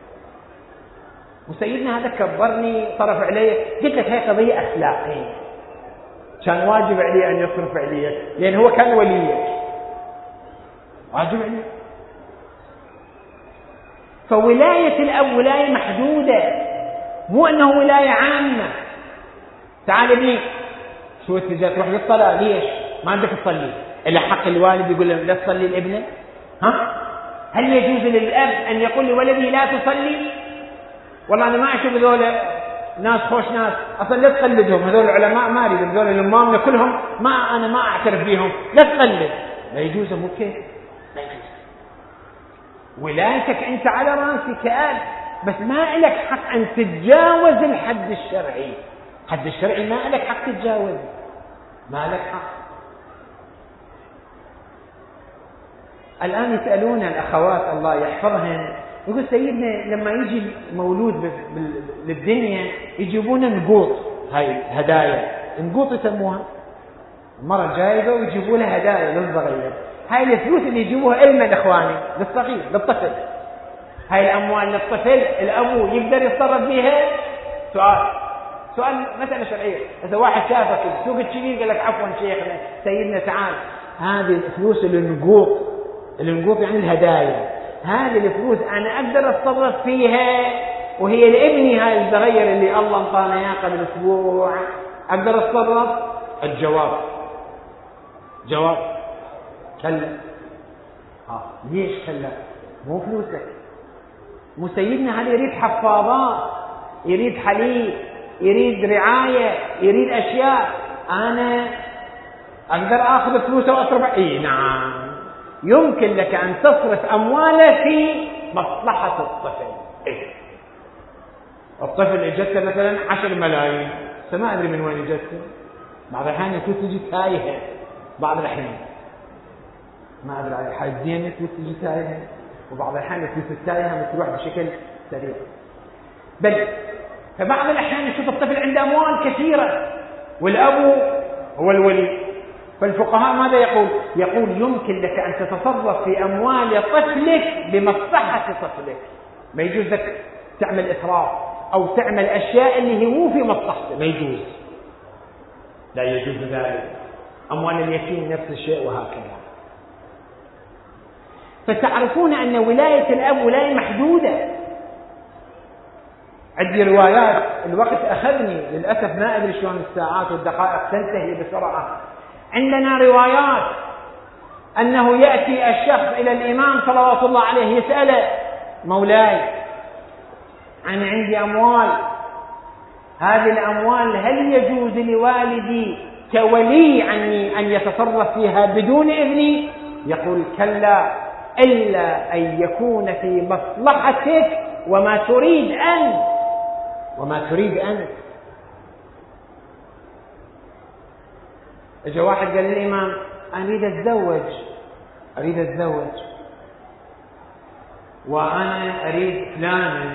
وسيدنا هذا كبرني طرف عليه، قلت لك هي قضية أخلاقية، كان واجب عليه أن يصرف عليه لأن هو كان وليه، واجب عليه. فولاية الأب ولاية محدودة، مو أنه ولاية عامة. تعال ابني شو اتجاه تروح للصلاة، ليش ما عندك تصلي؟ إلا حق الوالد يقول له لا تصلي لابنه؟ ها؟ هل يجوز للأب أن يقول لولده لا تصلي؟ والله أنا ما أشوف هذول ناس خوش ناس، أصلا لا تقلدهم، هذول العلماء ما أريد، هذول الأمامنا كلهم ما أنا ما أعترف بهم، لا تقلد. لا يجوز، مو كيف؟ لا يجوز. ولايتك أنت على رأسك كأب، بس ما لك حق أن تتجاوز الحد الشرعي. الحد الشرعي ما لك حق تتجاوز، ما لك حق. الآن يسألون الأخوات الله يحفظهن، يقول سيدنا لما يجي مولود للدنيا يجيبون نقوط، هاي هدايا، نقوط يسموها، المرة جايبة ويجيبوا لها هدايا للصغير. هاي الفلوس اللي يجيبوها إلنا إخواني للصغير للطفل، هاي الأموال للطفل الأبو يقدر يتصرف بيها؟ سؤال سؤال مسألة شرعية. إذا واحد شافك بسوق الشريك قال لك عفوا شيخنا سيدنا تعال، هذه الفلوس النقوط، النقوط يعني الهدايا، هذه الفلوس أنا أقدر أتصرف فيها وهي لابني هاي الصغير اللي الله انطانا إياه قبل أسبوع، أقدر أتصرف؟ الجواب جواب كلا. آه ليش كلا؟ مو فلوسك، مو سيدنا هذا يريد حفاظات، يريد حليب، يريد رعاية، يريد أشياء. أنا أقدر أخذ فلوسه وأصرف؟ إيه نعم، يمكن لك أن تصرف أمواله في مصلحة الطفل. إيه؟ الطفل اجته مثلا عشر ملايين، ما ادري من وين اجته. بعض الاحيان يكون تجي تايهه، بعض الاحيان ما ادري حاجه زينه تجي تايهه، وبعض الاحيان يكون التايهه بتروح بشكل سريع. بل فبعض الاحيان يشوف الطفل عنده اموال كثيره والاب هو الولي، فالفقهاء ماذا يقول؟ يقول يمكن لك ان تتصرف في اموال طفلك بمصلحه طفلك، ما يجوز لك تعمل اسراف او تعمل اشياء اللي هي مو في مصلحته، ما يجوز، لا يجوز ذلك. اموال اليتيم نفس الشيء وهكذا. فتعرفون ان ولايه الاب ولايه محدوده. عندي روايات، الوقت اخذني للاسف، ما ادري شلون الساعات والدقائق تنتهي بسرعه. عندنا روايات انه ياتي الشخص الى الامام صلوات الله عليه يساله: مولاي انا عندي اموال، هذه الاموال هل يجوز لوالدي كولي عني ان يتصرف فيها بدون اذني؟ يقول: كلا، الا ان يكون في مصلحتك وما تريد ان وما تريد انت. اجى واحد قال للامام: اريد اتزوج اريد اتزوج وانا اريد فلانا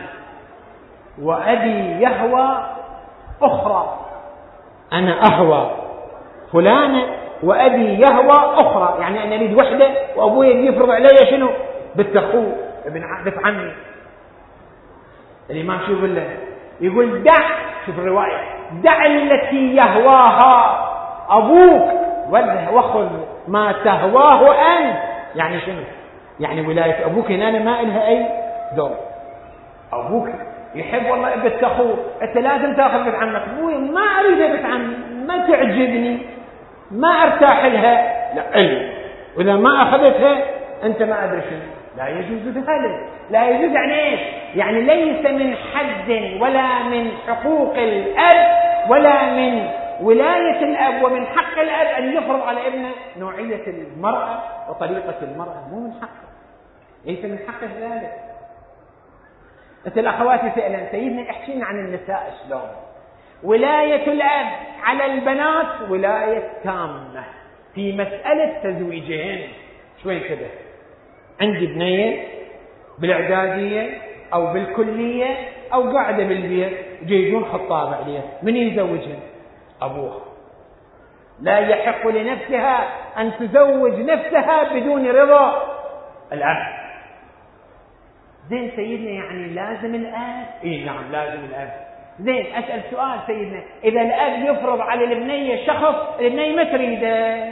وابي يهوى اخرى، انا اهوى فلانه وابي يهوى اخرى، يعني انا اريد وحده وابوي يفرض علي شنو؟ بنت اخوه ابن بنت عمي. الامام شو يقول له؟ يقول: دع، شوف الروايه، دع التي يهواها ابوك وخذ ما تهواه انت. يعني شنو؟ يعني ولايه ابوك هنا ما لها اي دور. ابوك يحب والله بنت اخوه، انت لازم تاخذ بنت عمك. ابوي ما اريد بنت عمي، ما تعجبني، ما ارتاح لها، لا الي، واذا ما اخذتها انت ما ادري شنو. لا يجوز ذلك. لا يجوز يعني ايش؟ يعني ليس من حد ولا من حقوق الاب ولا من ولايه الاب ومن حق الاب ان يفرض على ابنه نوعيه المراه وطريقه المراه، مو من حقه، ليس من حقه ذلك. انت الاخوات يسالن: سيدنا احكي لنا عن النساء شلون؟ ولايه الاب على البنات ولايه تامه في مساله تزويجهن. شوي كده، عندي بنيه بالاعداديه او بالكليه او قاعده بالبيت، يجون خطاب عليها، من يزوجها؟ ابوها. لا يحق لنفسها ان تزوج نفسها بدون رضا الاب. زين سيدنا، يعني لازم الاب؟ اي نعم لازم الاب. زين اسال سؤال سيدنا، اذا الاب يفرض على البنيه شخص، البنيه ما تريده،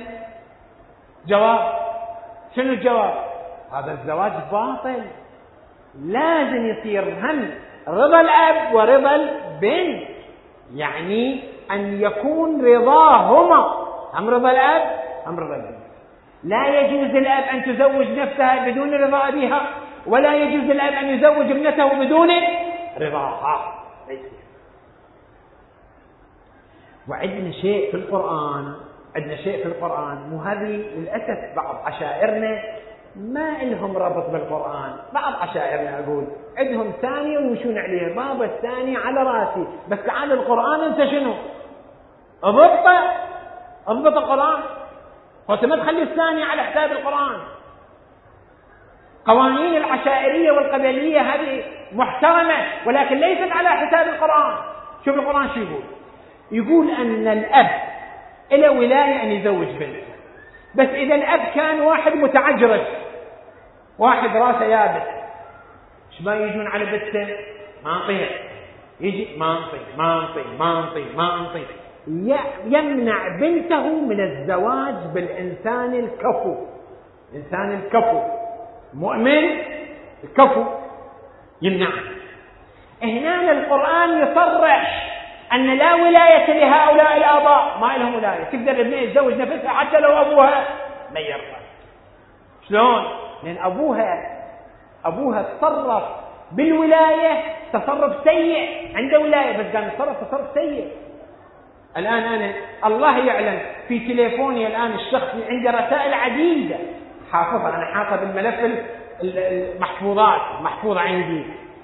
جواب شنو الجواب؟ هذا الزواج باطل. لازم يصير هم رضا الاب ورضا البنت، يعني ان يكون رضاهما، هم رضا الاب هم رضا البنت. لا يجوز الاب ان تزوج نفسها بدون رضا ابيها، ولا يجوز الاب ان يزوج ابنته بدون رضاها. وعندنا شيء في القرآن عندنا شيء في القرآن مو هذه للأسف بعض عشائرنا ما لهم ربط بالقرآن. بعض عشائرنا أقول عندهم ثانية ويمشون عليه، بابا الثاني على راسي، بس تعال القرآن أنت شنو؟ اضبط اضبط القرآن، فأنت ما تخلي الثاني على حساب القرآن. قوانين العشائرية والقبلية هذه محترمة ولكن ليست على حساب القرآن. شوف القرآن شو يقول؟ يقول أن الأب إلى ولاية أن يزوج بنته، بس إذا الأب كان واحد متعجرس، واحد راسه يابس، ايش ما يجون على بنته؟ ما نطيع، يجي ما نطيع ما نطيع ما نطيع ما نطيع، يمنع بنته من الزواج بالإنسان الكفو. إنسان الكفو مؤمن الكفو يمنع. هنا القرآن يصرح أن لا ولاية لهؤلاء الآباء، ما لهم ولاية. تقدر ابنها يتزوج نفسها حتى لو أبوها ما يرضى. شلون؟ لأن أبوها أبوها تصرف بالولاية تصرف سيء، عنده ولاية بس قام يتصرف تصرف سيء. الآن أنا الله يعلم في تليفوني الآن الشخصي عندي رسائل عديدة حافظها، أنا حاطها بالملف المحفوظات محفوظة عندي،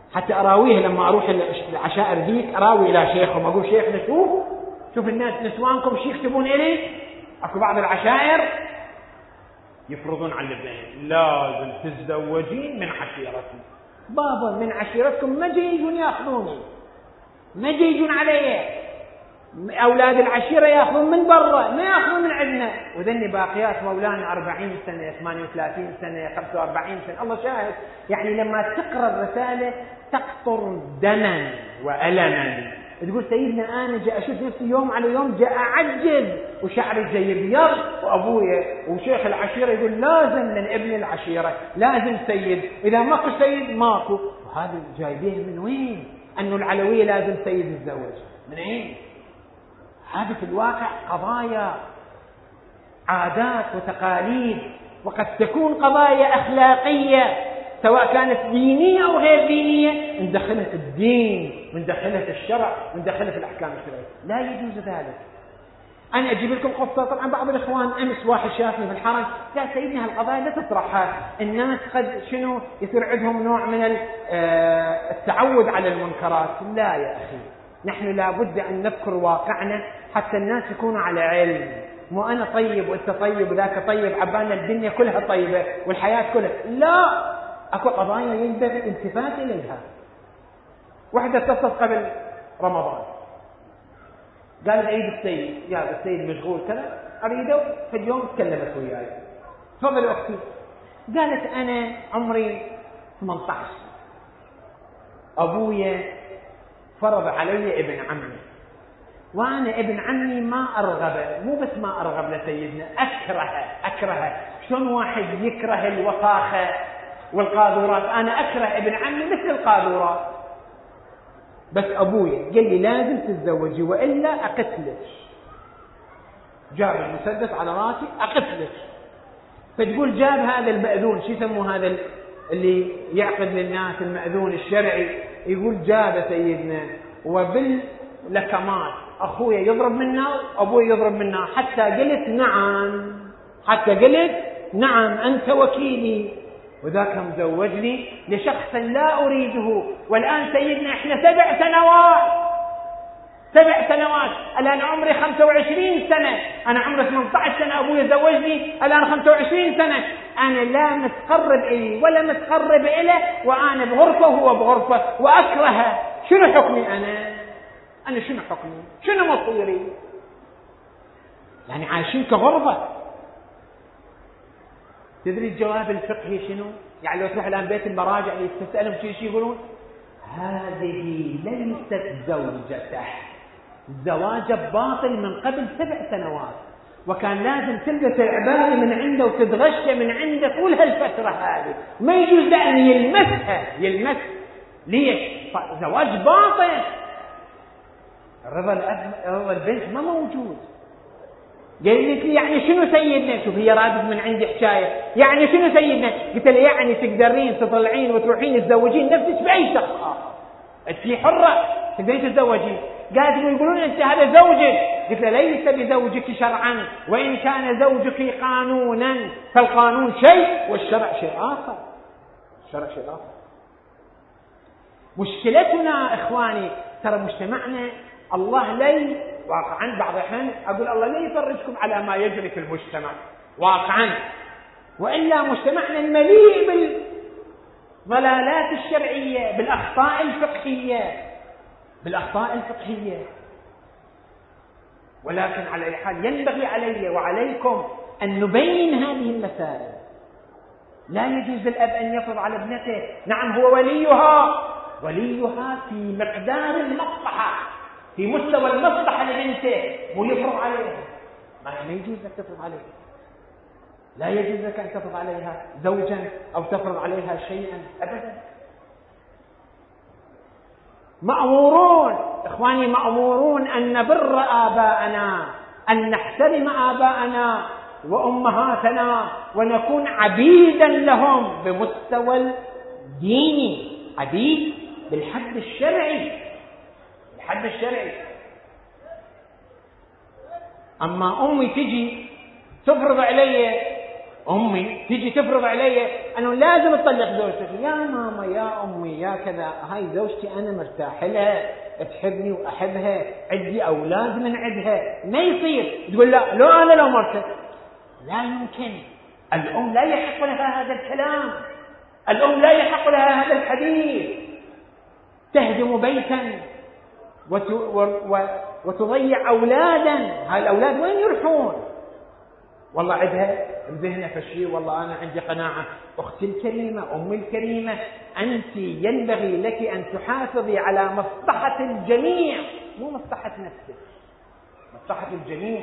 حتى أراويه لما أروح العشائر ذيك أراوي إلى شيخهم أقول شيخ نشوف شوف الناس نسوانكم شي يكتبون إلي. أكو بعض العشائر يفرضون على البنين لازم تتزوجين من عشيرتي. بابا من عشيرتكم ما يجون ياخذوني، ما يجون علي. أولاد العشيرة ياخذون من برا، ما ياخذون من عندنا. وذني باقيات مولانا أربعين سنة، ثمانية وثلاثين سنة، خمسة وأربعين سنة، الله شاهد. يعني لما تقرأ الرسالة تقطر دما وألما. تقول سيدنا أنا جاء أشوف نفسي يوم على يوم جاء أعجز وشعري جاي بيض، وأبويا وشيخ العشيرة يقول لازم من ابن العشيرة لازم سيد، إذا ماكو سيد ماكو. وهذا جايبيه من وين؟ أنه العلوية لازم سيد يتزوج من أين؟ هذه في الواقع قضايا عادات وتقاليد، وقد تكون قضايا أخلاقية سواء كانت دينية أو غير دينية، ندخلها في الدين وندخلها في الشرع وندخلها في الأحكام الشرعية. لا يجوز ذلك. أنا أجيب لكم قصة. طبعا بعض الإخوان أمس واحد شافني في الحرم قال سيدنا هالقضايا لا تطرحها، الناس قد شنو يصير عندهم نوع من التعود على المنكرات. لا يا أخي، نحن لابد أن نذكر واقعنا حتى الناس يكونوا على علم. مو أنا طيب وأنت طيب وذاك طيب عبالنا الدنيا كلها طيبة والحياة كلها. لا، أكو قضايا ينبغي الالتفات إليها. وحدة اتصلت قبل رمضان قال عيد السيد، يا السيد مشغول كذا أريده، في اليوم تكلمت وياي. تفضل أختي. قالت أنا عمري ثمانية عشر، أبويا فرض علي ابن عمي، وأنا ابن عمي ما أرغبه، مو بس ما أرغب لسيدنا، أكرهه أكرهه. شلون واحد يكره الوطاخة والقاذورات؟ أنا أكره ابن عمي مثل القاذورات. بس أبويا قال لي لازم تتزوجي وإلا أقتلك. جاب المسدس على راسي أقتلك. فتقول جاب هذا المأذون، شو يسموه هذا اللي يعقد للناس، المأذون الشرعي، يقول جاب سيدنا وباللكمات أخويا يضرب منا وأبوي يضرب منا، حتى قلت نعم، حتى قلت نعم أنت وكيلي. وذاك مزوجني لشخص لا أريده. والآن سيدنا إحنا سبع سنوات سبع سنوات الآن عمري خمسة وعشرين سنة، أنا عمري ثمانية عشر سنة، أبوي زوجني الآن خمسة وعشرين سنة. أنا لا متقرب إليه ولا متقرب إليه، وأنا بغرفة وهو بغرفة وأكرهه. شنو حكمي أنا؟ أنا شنو حكمي؟ شنو مصيري؟ يعني عايشين كغربة. تدري الجواب الفقهي شنو؟ يعني لو تروح الآن بيت المراجع تسألهم شيء شيء يقولون هذه ليست زوجته، الزواج باطل من قبل سبع سنوات، وكان لازم تلبس العباية من عنده وتتغشى من عنده طول هالفترة هذه، ما يجوز لأن يلمسها يلمس. ليش؟ زواج باطل. رضا رضا البنت ما موجود. قالت لي يعني شنو سيدنا؟ شوف هي رادت من عندي حكايه، يعني شنو سيدنا؟ قلت له يعني تقدرين تطلعين وتروحين تزوجين نفسك باي شخص اخر، انت حره تقدرين تتزوجين. قالت لي يقولون انت هذا زوجك. قلت له ليس بزوجك شرعا، وان كان زوجك قانونا، فالقانون شيء والشرع شيء اخر. الشرع شيء اخر. مشكلتنا اخواني ترى مجتمعنا الله لا واقعا بعض الأحيان أقول الله لا يفرجكم على ما يجري في المجتمع واقعا، وإلا مجتمعنا المليء بالضلالات الشرعية، بالأخطاء الفقهية بالأخطاء الفقهية. ولكن على أي حال ينبغي علي وعليكم أن نبين هذه المسائل. لا يجوز للأب أن يفرض على ابنته، نعم هو وليها وليها في مقدار المصلحة، في مستوى المصلحة لبنته، مو يفرض عليها. ما يجوز لك تفرض عليها، لا يجوز لك أن تفرض عليها زوجا أو تفرض عليها شيئا أبدا. مأمورون إخواني، مأمورون أن نبر آباءنا، أن نحترم آباءنا وأمهاتنا، ونكون عبيدا لهم بمستوى الديني، عبيد بالحد الشرعي الحد الشرعي. أما أمي تجي تفرض علي أمي تيجي تفرض علي أنه لازم أطلق زوجتي. يا ماما يا أمي يا كذا، هاي زوجتي أنا مرتاح لها، تحبني وأحبها، عندي أولاد من عندها، ما يصير تقول لا لو أنا لو مرتك. لا يمكن. الأم لا يحق لها هذا الكلام، الأم لا يحق لها هذا الحديث. تهدم بيتا وتضيع أولادا، هاي الأولاد وين يروحون؟ والله عندها بذهنها فشي، والله أنا عندي قناعة. أختي الكريمة أمي الكريمة، أنت ينبغي لك أن تحافظي على مصلحة الجميع، مو مصلحة نفسك، مصلحة الجميع.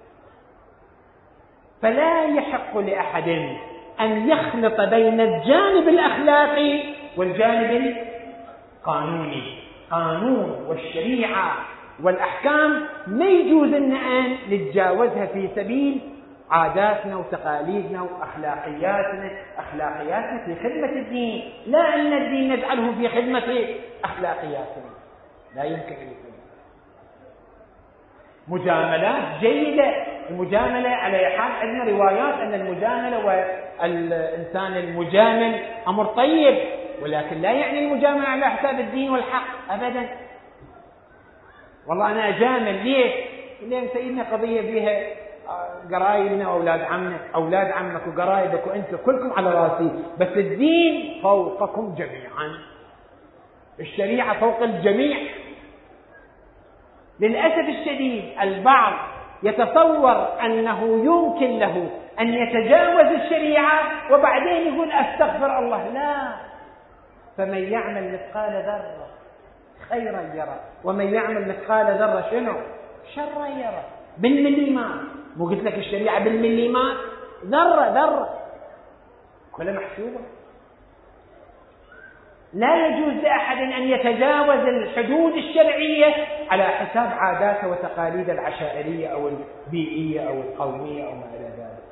فلا يحق لأحد أن يخلط بين الجانب الأخلاقي والجانب القانوني. قانون والشريعة والأحكام ما يجوز أن نتجاوزها في سبيل عاداتنا وتقاليدنا وأخلاقياتنا أخلاقياتنا في خدمة الدين، لا أن الدين نجعله في خدمة أخلاقياتنا، لا يمكن أن يكون. مجاملات جيدة، المجاملة على حال عندنا روايات أن المجاملة والإنسان المجامل أمر طيب، ولكن لا يعني المجاملة على حساب الدين والحق أبدا. والله أنا أجامل ليش؟ لأن سيدنا قضية فيها قرايبنا وأولاد عمنا، أولاد عمك وقرايبك وأنت كلكم على راسي، بس الدين فوقكم جميعا، الشريعة فوق الجميع. للأسف الشديد البعض يتصور أنه يمكن له أن يتجاوز الشريعة وبعدين يقول أستغفر الله. لا، فمن يعمل مثقال ذرة خيرا يرى، ومن يعمل مثقال ذرة شنو؟ شرا يرى. بالمليمات، مو قلت لك الشريعة بالمليمات؟ ذرة ذرة كلها محسوبة. لا يجوز لأحد أن يتجاوز الحدود الشرعية على حساب عاداته وتقاليد العشائرية أو البيئية أو القومية أو ما إلى ذلك.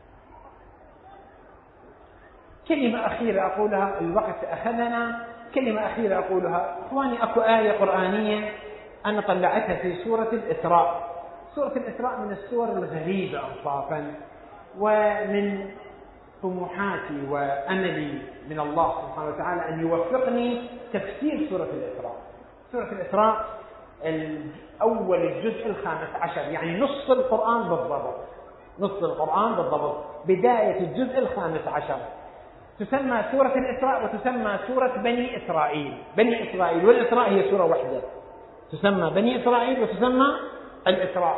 كلمة أخيرة أقولها، الوقت أخذنا، كلمة أخيرة أقولها. إخواني، أكو آية قرآنية أنا طلعتها في سورة الإسراء. سورة الإسراء من السور الغريبة أنصافا، ومن طموحاتي وأملي من الله سبحانه وتعالى أن يوفقني تفسير سورة الإسراء. سورة الإسراء أول الجزء الخامس عشر، يعني نصف القرآن بالضبط، نصف القرآن بالضبط، بداية الجزء الخامس عشر. تسمى سورة الإسراء وتسمى سورة بني إسرائيل. بني إسرائيل والإسراء هي سورة واحدة، تسمى بني إسرائيل وتسمى الإسراء.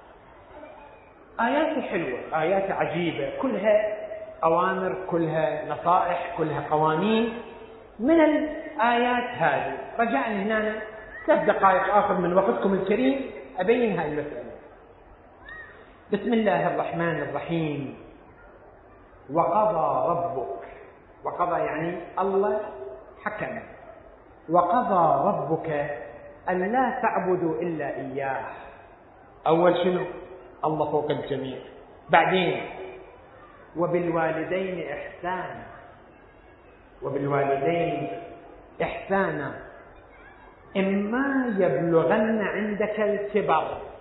آيات حلوة، آيات عجيبة، كلها أوامر، كلها نصائح، كلها قوانين. من الآيات هذه رجعني هنا ثلاث دقائق آخر من وقتكم الكريم أبين هذه المسألة. بسم الله الرحمن الرحيم. وقضى ربك، وقضى يعني الله حكم، وقضى ربك ألا تعبدوا إلا إياه. أول شنو؟ الله فوق الجميع. بعدين وبالوالدين إحسانا، وبالوالدين إحسانا إما يبلغن عندك الكبر،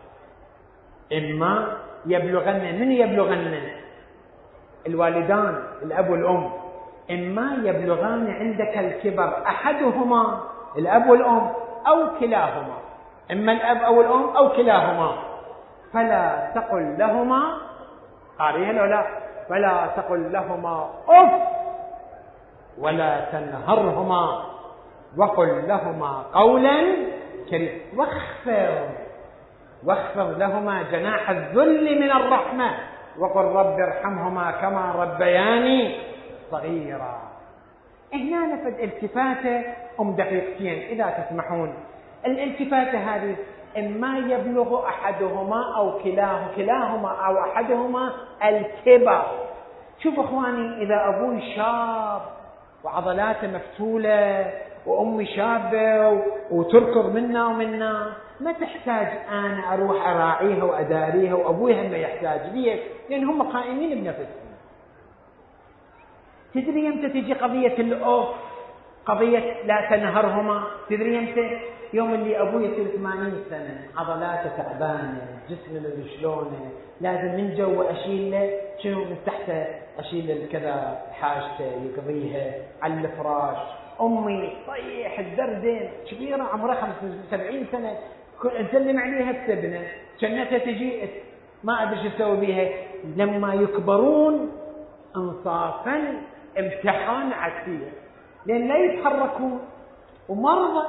إما يبلغن، من يبلغن؟ الوالدان الأب والأم. إما يبلغان عندك الكبر أحدهما، الأب والأم، أو كلاهما، إما الأب أو الأم أو كلاهما، فلا تقل لهما، قارئها لو لا، فلا تقل لهما أف ولا تنهرهما وقل لهما قولا كريما واخفض واخفض لهما جناح الذل من الرحمة وقل رب ارحمهما كما ربياني صغيرا. هنا نفذ التفاتة أم دقيقتين إذا تسمحون. الالتفاتة هذه إما يبلغ أحدهما أو كلاه كلاهما أو أحدهما الكبر. شوف أخواني، إذا أبوي شاب وعضلاته مفتولة وأمي شابة وتركض منا ومنا، ما تحتاج أنا أروح أراعيها وأداريها، وأبويها ما يحتاج. ليش؟ لأن هم قائمين بنفسهم. تدري يمتى تجي قضية الأوف؟ قضية لا تنهرهما. تدري أنت يوم اللي أبوي يصير ثمانين سنة، عضلاته تعبانة، جسمه شلونه، لازم من جوا أشيل له شنو من تحته، أشيل كذا حاجته يقضيها على الفراش. أمي طيح الدردين كبيرة عمرها خمسة وسبعين سنة، نسلم عليها السبنة كنتها تجي ما أدري شو أسوي بيها. لما يكبرون انصافا امتحان عسير، لأن لا يتحركون ومرضى.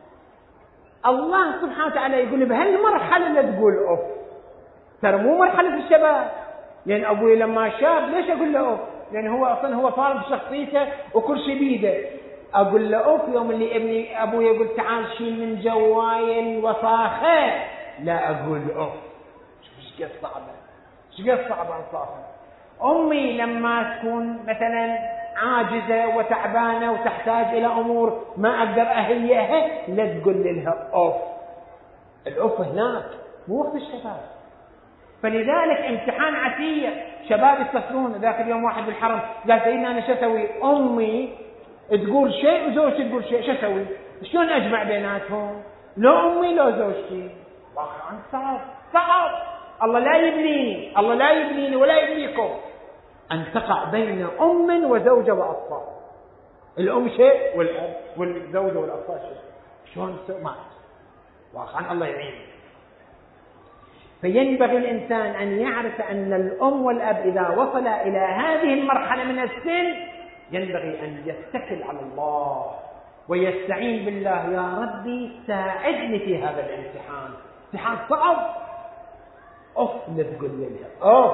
الله سبحانه وتعالى يقول بهالمرحلة لا تقول أوف، ترى مو مرحلة الشباب. لأن أبوي لما شاب ليش أقول له أوف؟ لأن هو أصلا هو فارغ شخصيته وكل شيء بيده. أقول له أوف يوم اللي ابني أبوي يقول تعال شيل من جواي الوساخة، لا أقول أوف. شوف ايش قد صعبة، ايش قد صعبة انصافا. أمي لما تكون مثلا عاجزة وتعبانة وتحتاج إلى أمور ما أقدر أهيئها، لا تقول لها أوف. الأوف هناك مو وقت الشباب. فلذلك امتحان عسير. شباب يتصلون ذاك اليوم واحد بالحرم قال سيدنا أنا شو أسوي؟ أمي تقول شيء وزوجتي تقول شيء، شو أسوي؟ شلون أجمع بيناتهم؟ لو أمي لو زوجتي. واقعا صعب صعب. الله لا يبليني، الله لا يبليني ولا يبليكم أن تقع بين أم وزوجة وأطفال. الأم شيء والأب والزوجة والأطفال شيء. شلون ما واقعا الله يعين. فينبغي الإنسان أن يعرف أن الأم والأب إذا وصل إلى هذه المرحلة من السن ينبغي أن يتكل على الله ويستعين بالله. يا ربي ساعدني في هذا الامتحان، امتحان صعب. أوف لا تقول لي أوف.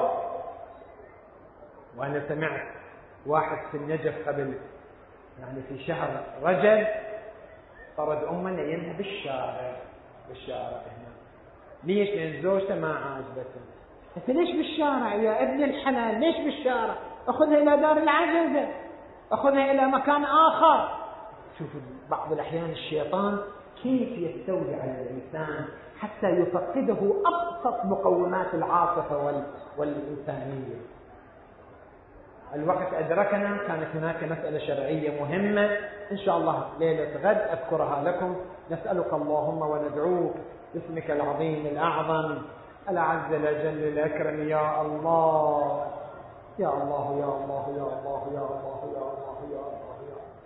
وأنا سمعت واحد في النجف قبل يعني في شهر رجب طرد أمه نيمها بالشارع بالشارع هنا. ليش؟ لأن زوجته ما عاجبته. أنت ليش بالشارع يا ابن الحلال؟ ليش بالشارع؟ أخذها إلى دار العجزة، أخذها إلى مكان آخر. شوف بعض الأحيان الشيطان كيف يستولي على الإنسان حتى يفقده أبسط مقومات العاطفة وال... والإنسانية. الوقت أدركنا، كانت هناك مسألة شرعية مهمة إن شاء الله ليلة غد أذكرها لكم. نسألك اللهم وندعوك باسمك العظيم الأعظم الأعز الأجل الأكرم يا الله يا الله يا الله يا الله يا الله يا الله يا الله يا الله.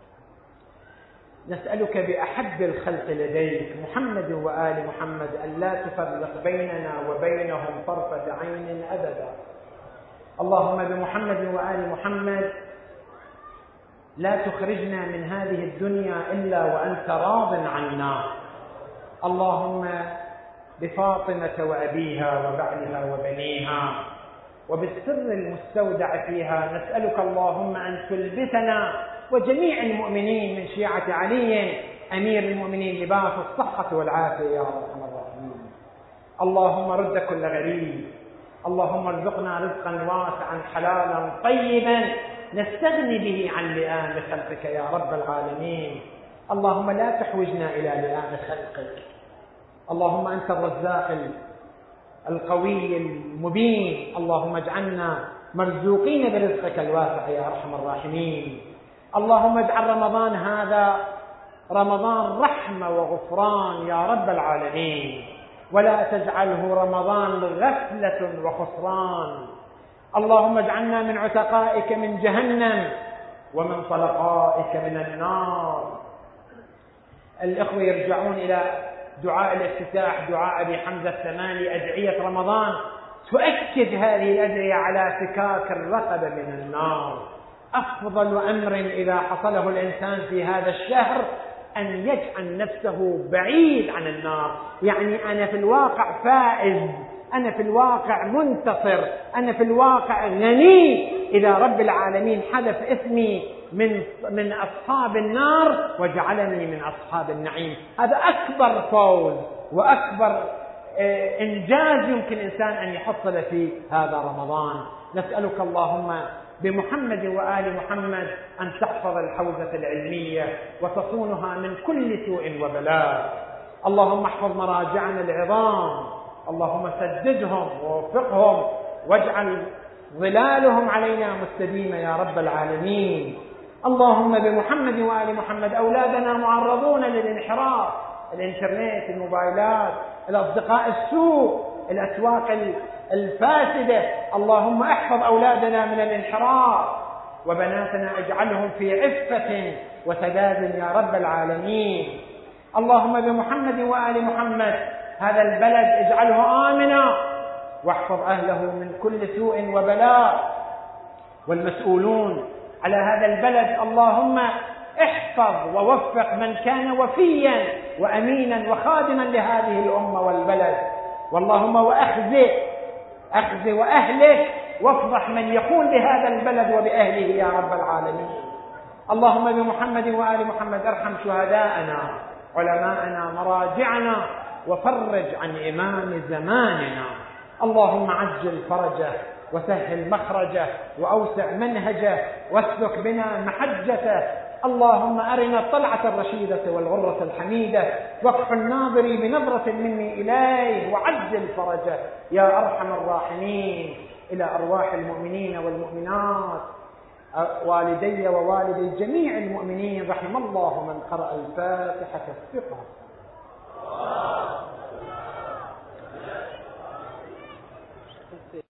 نسألك بأحب الخلق لديك محمد وآل محمد أن لا تفرق بيننا وبينهم طرفة عين أبدا. اللهم بمحمد وآل محمد لا تخرجنا من هذه الدنيا إلا وأنت راض عنا. اللهم بفاطمة وأبيها وبعلها وبنيها وبالسر المستودع فيها نسألك اللهم أن تلبسنا وجميع المؤمنين من شيعة علي أمير المؤمنين لباس الصحة والعافية يا أرحم الراحمين. اللهم رد كل غريب. اللهم ارزقنا رزقا واسعا حلالا طيبا نستغني به عن لئام خلقك يا رب العالمين. اللهم لا تحوجنا إلى لئام خلقك. اللهم أنت الرزاق القوي المبين. اللهم اجعلنا مرزوقين برزقك الواسع يا أرحم الراحمين. اللهم اجعل رمضان هذا رمضان رحمة وغفران يا رب العالمين، ولا تجعله رمضان غفلة وخسران. اللهم اجعلنا من عتقائك من جهنم ومن طلقائك من النار. الإخوة يرجعون إلى دعاء الافتتاح، دعاء أبي حمزة الثماني، أدعية رمضان تؤكد هذه الأدعية على فكاك الرقبة من النار. أفضل أمر إذا حصله الإنسان في هذا الشهر أن يجعل نفسه بعيد عن النار. يعني أنا في الواقع فائز، أنا في الواقع منتصر، أنا في الواقع غني إذا رب العالمين حذف اسمي من من أصحاب النار وجعلني من أصحاب النعيم. هذا أكبر فوز وأكبر إنجاز يمكن إنسان أن يحصل في هذا رمضان. نسألك اللهم بمحمد وآل محمد أن تحفظ الحوزة العلمية وتصونها من كل سوء وبلاء. اللهم احفظ مراجعنا العظام، اللهم سددهم ووفقهم واجعل ظلالهم علينا مستديمة يا رب العالمين. اللهم بمحمد وآل محمد أولادنا معرضون للانحراف، الإنترنت، الموبايلات، الأصدقاء السوء، الأسواق الفاسدة. اللهم احفظ أولادنا من الانحراف، وبناتنا اجعلهم في عفة وسداد يا رب العالمين. اللهم بمحمد وآل محمد هذا البلد اجعله آمنا، واحفظ أهله من كل سوء وبلاء، والمسؤولون على هذا البلد اللهم احفظ ووفق من كان وفيا وأمينا وخادما لهذه الأمة والبلد. واللهم وأخزئ أخزئ وأهلك وافضح من يقول بهذا البلد وبأهله يا رب العالمين. اللهم بمحمد وآل محمد ارحم شهداءنا، علماءنا، مراجعنا، وفرج عن إمام زماننا. اللهم عجل فرجه وسهل مخرجه وأوسع منهجه واسلك بنا محجته. اللهم أرنا الطلعة الرشيدة والغرة الحميدة، واكف الناظر بنظرة مني إليه، وعجل فرجه يا أرحم الراحمين. إلى أرواح المؤمنين والمؤمنات، والدي ووالدي جميع المؤمنين، رحم الله من قرأ الفاتحة الثقة.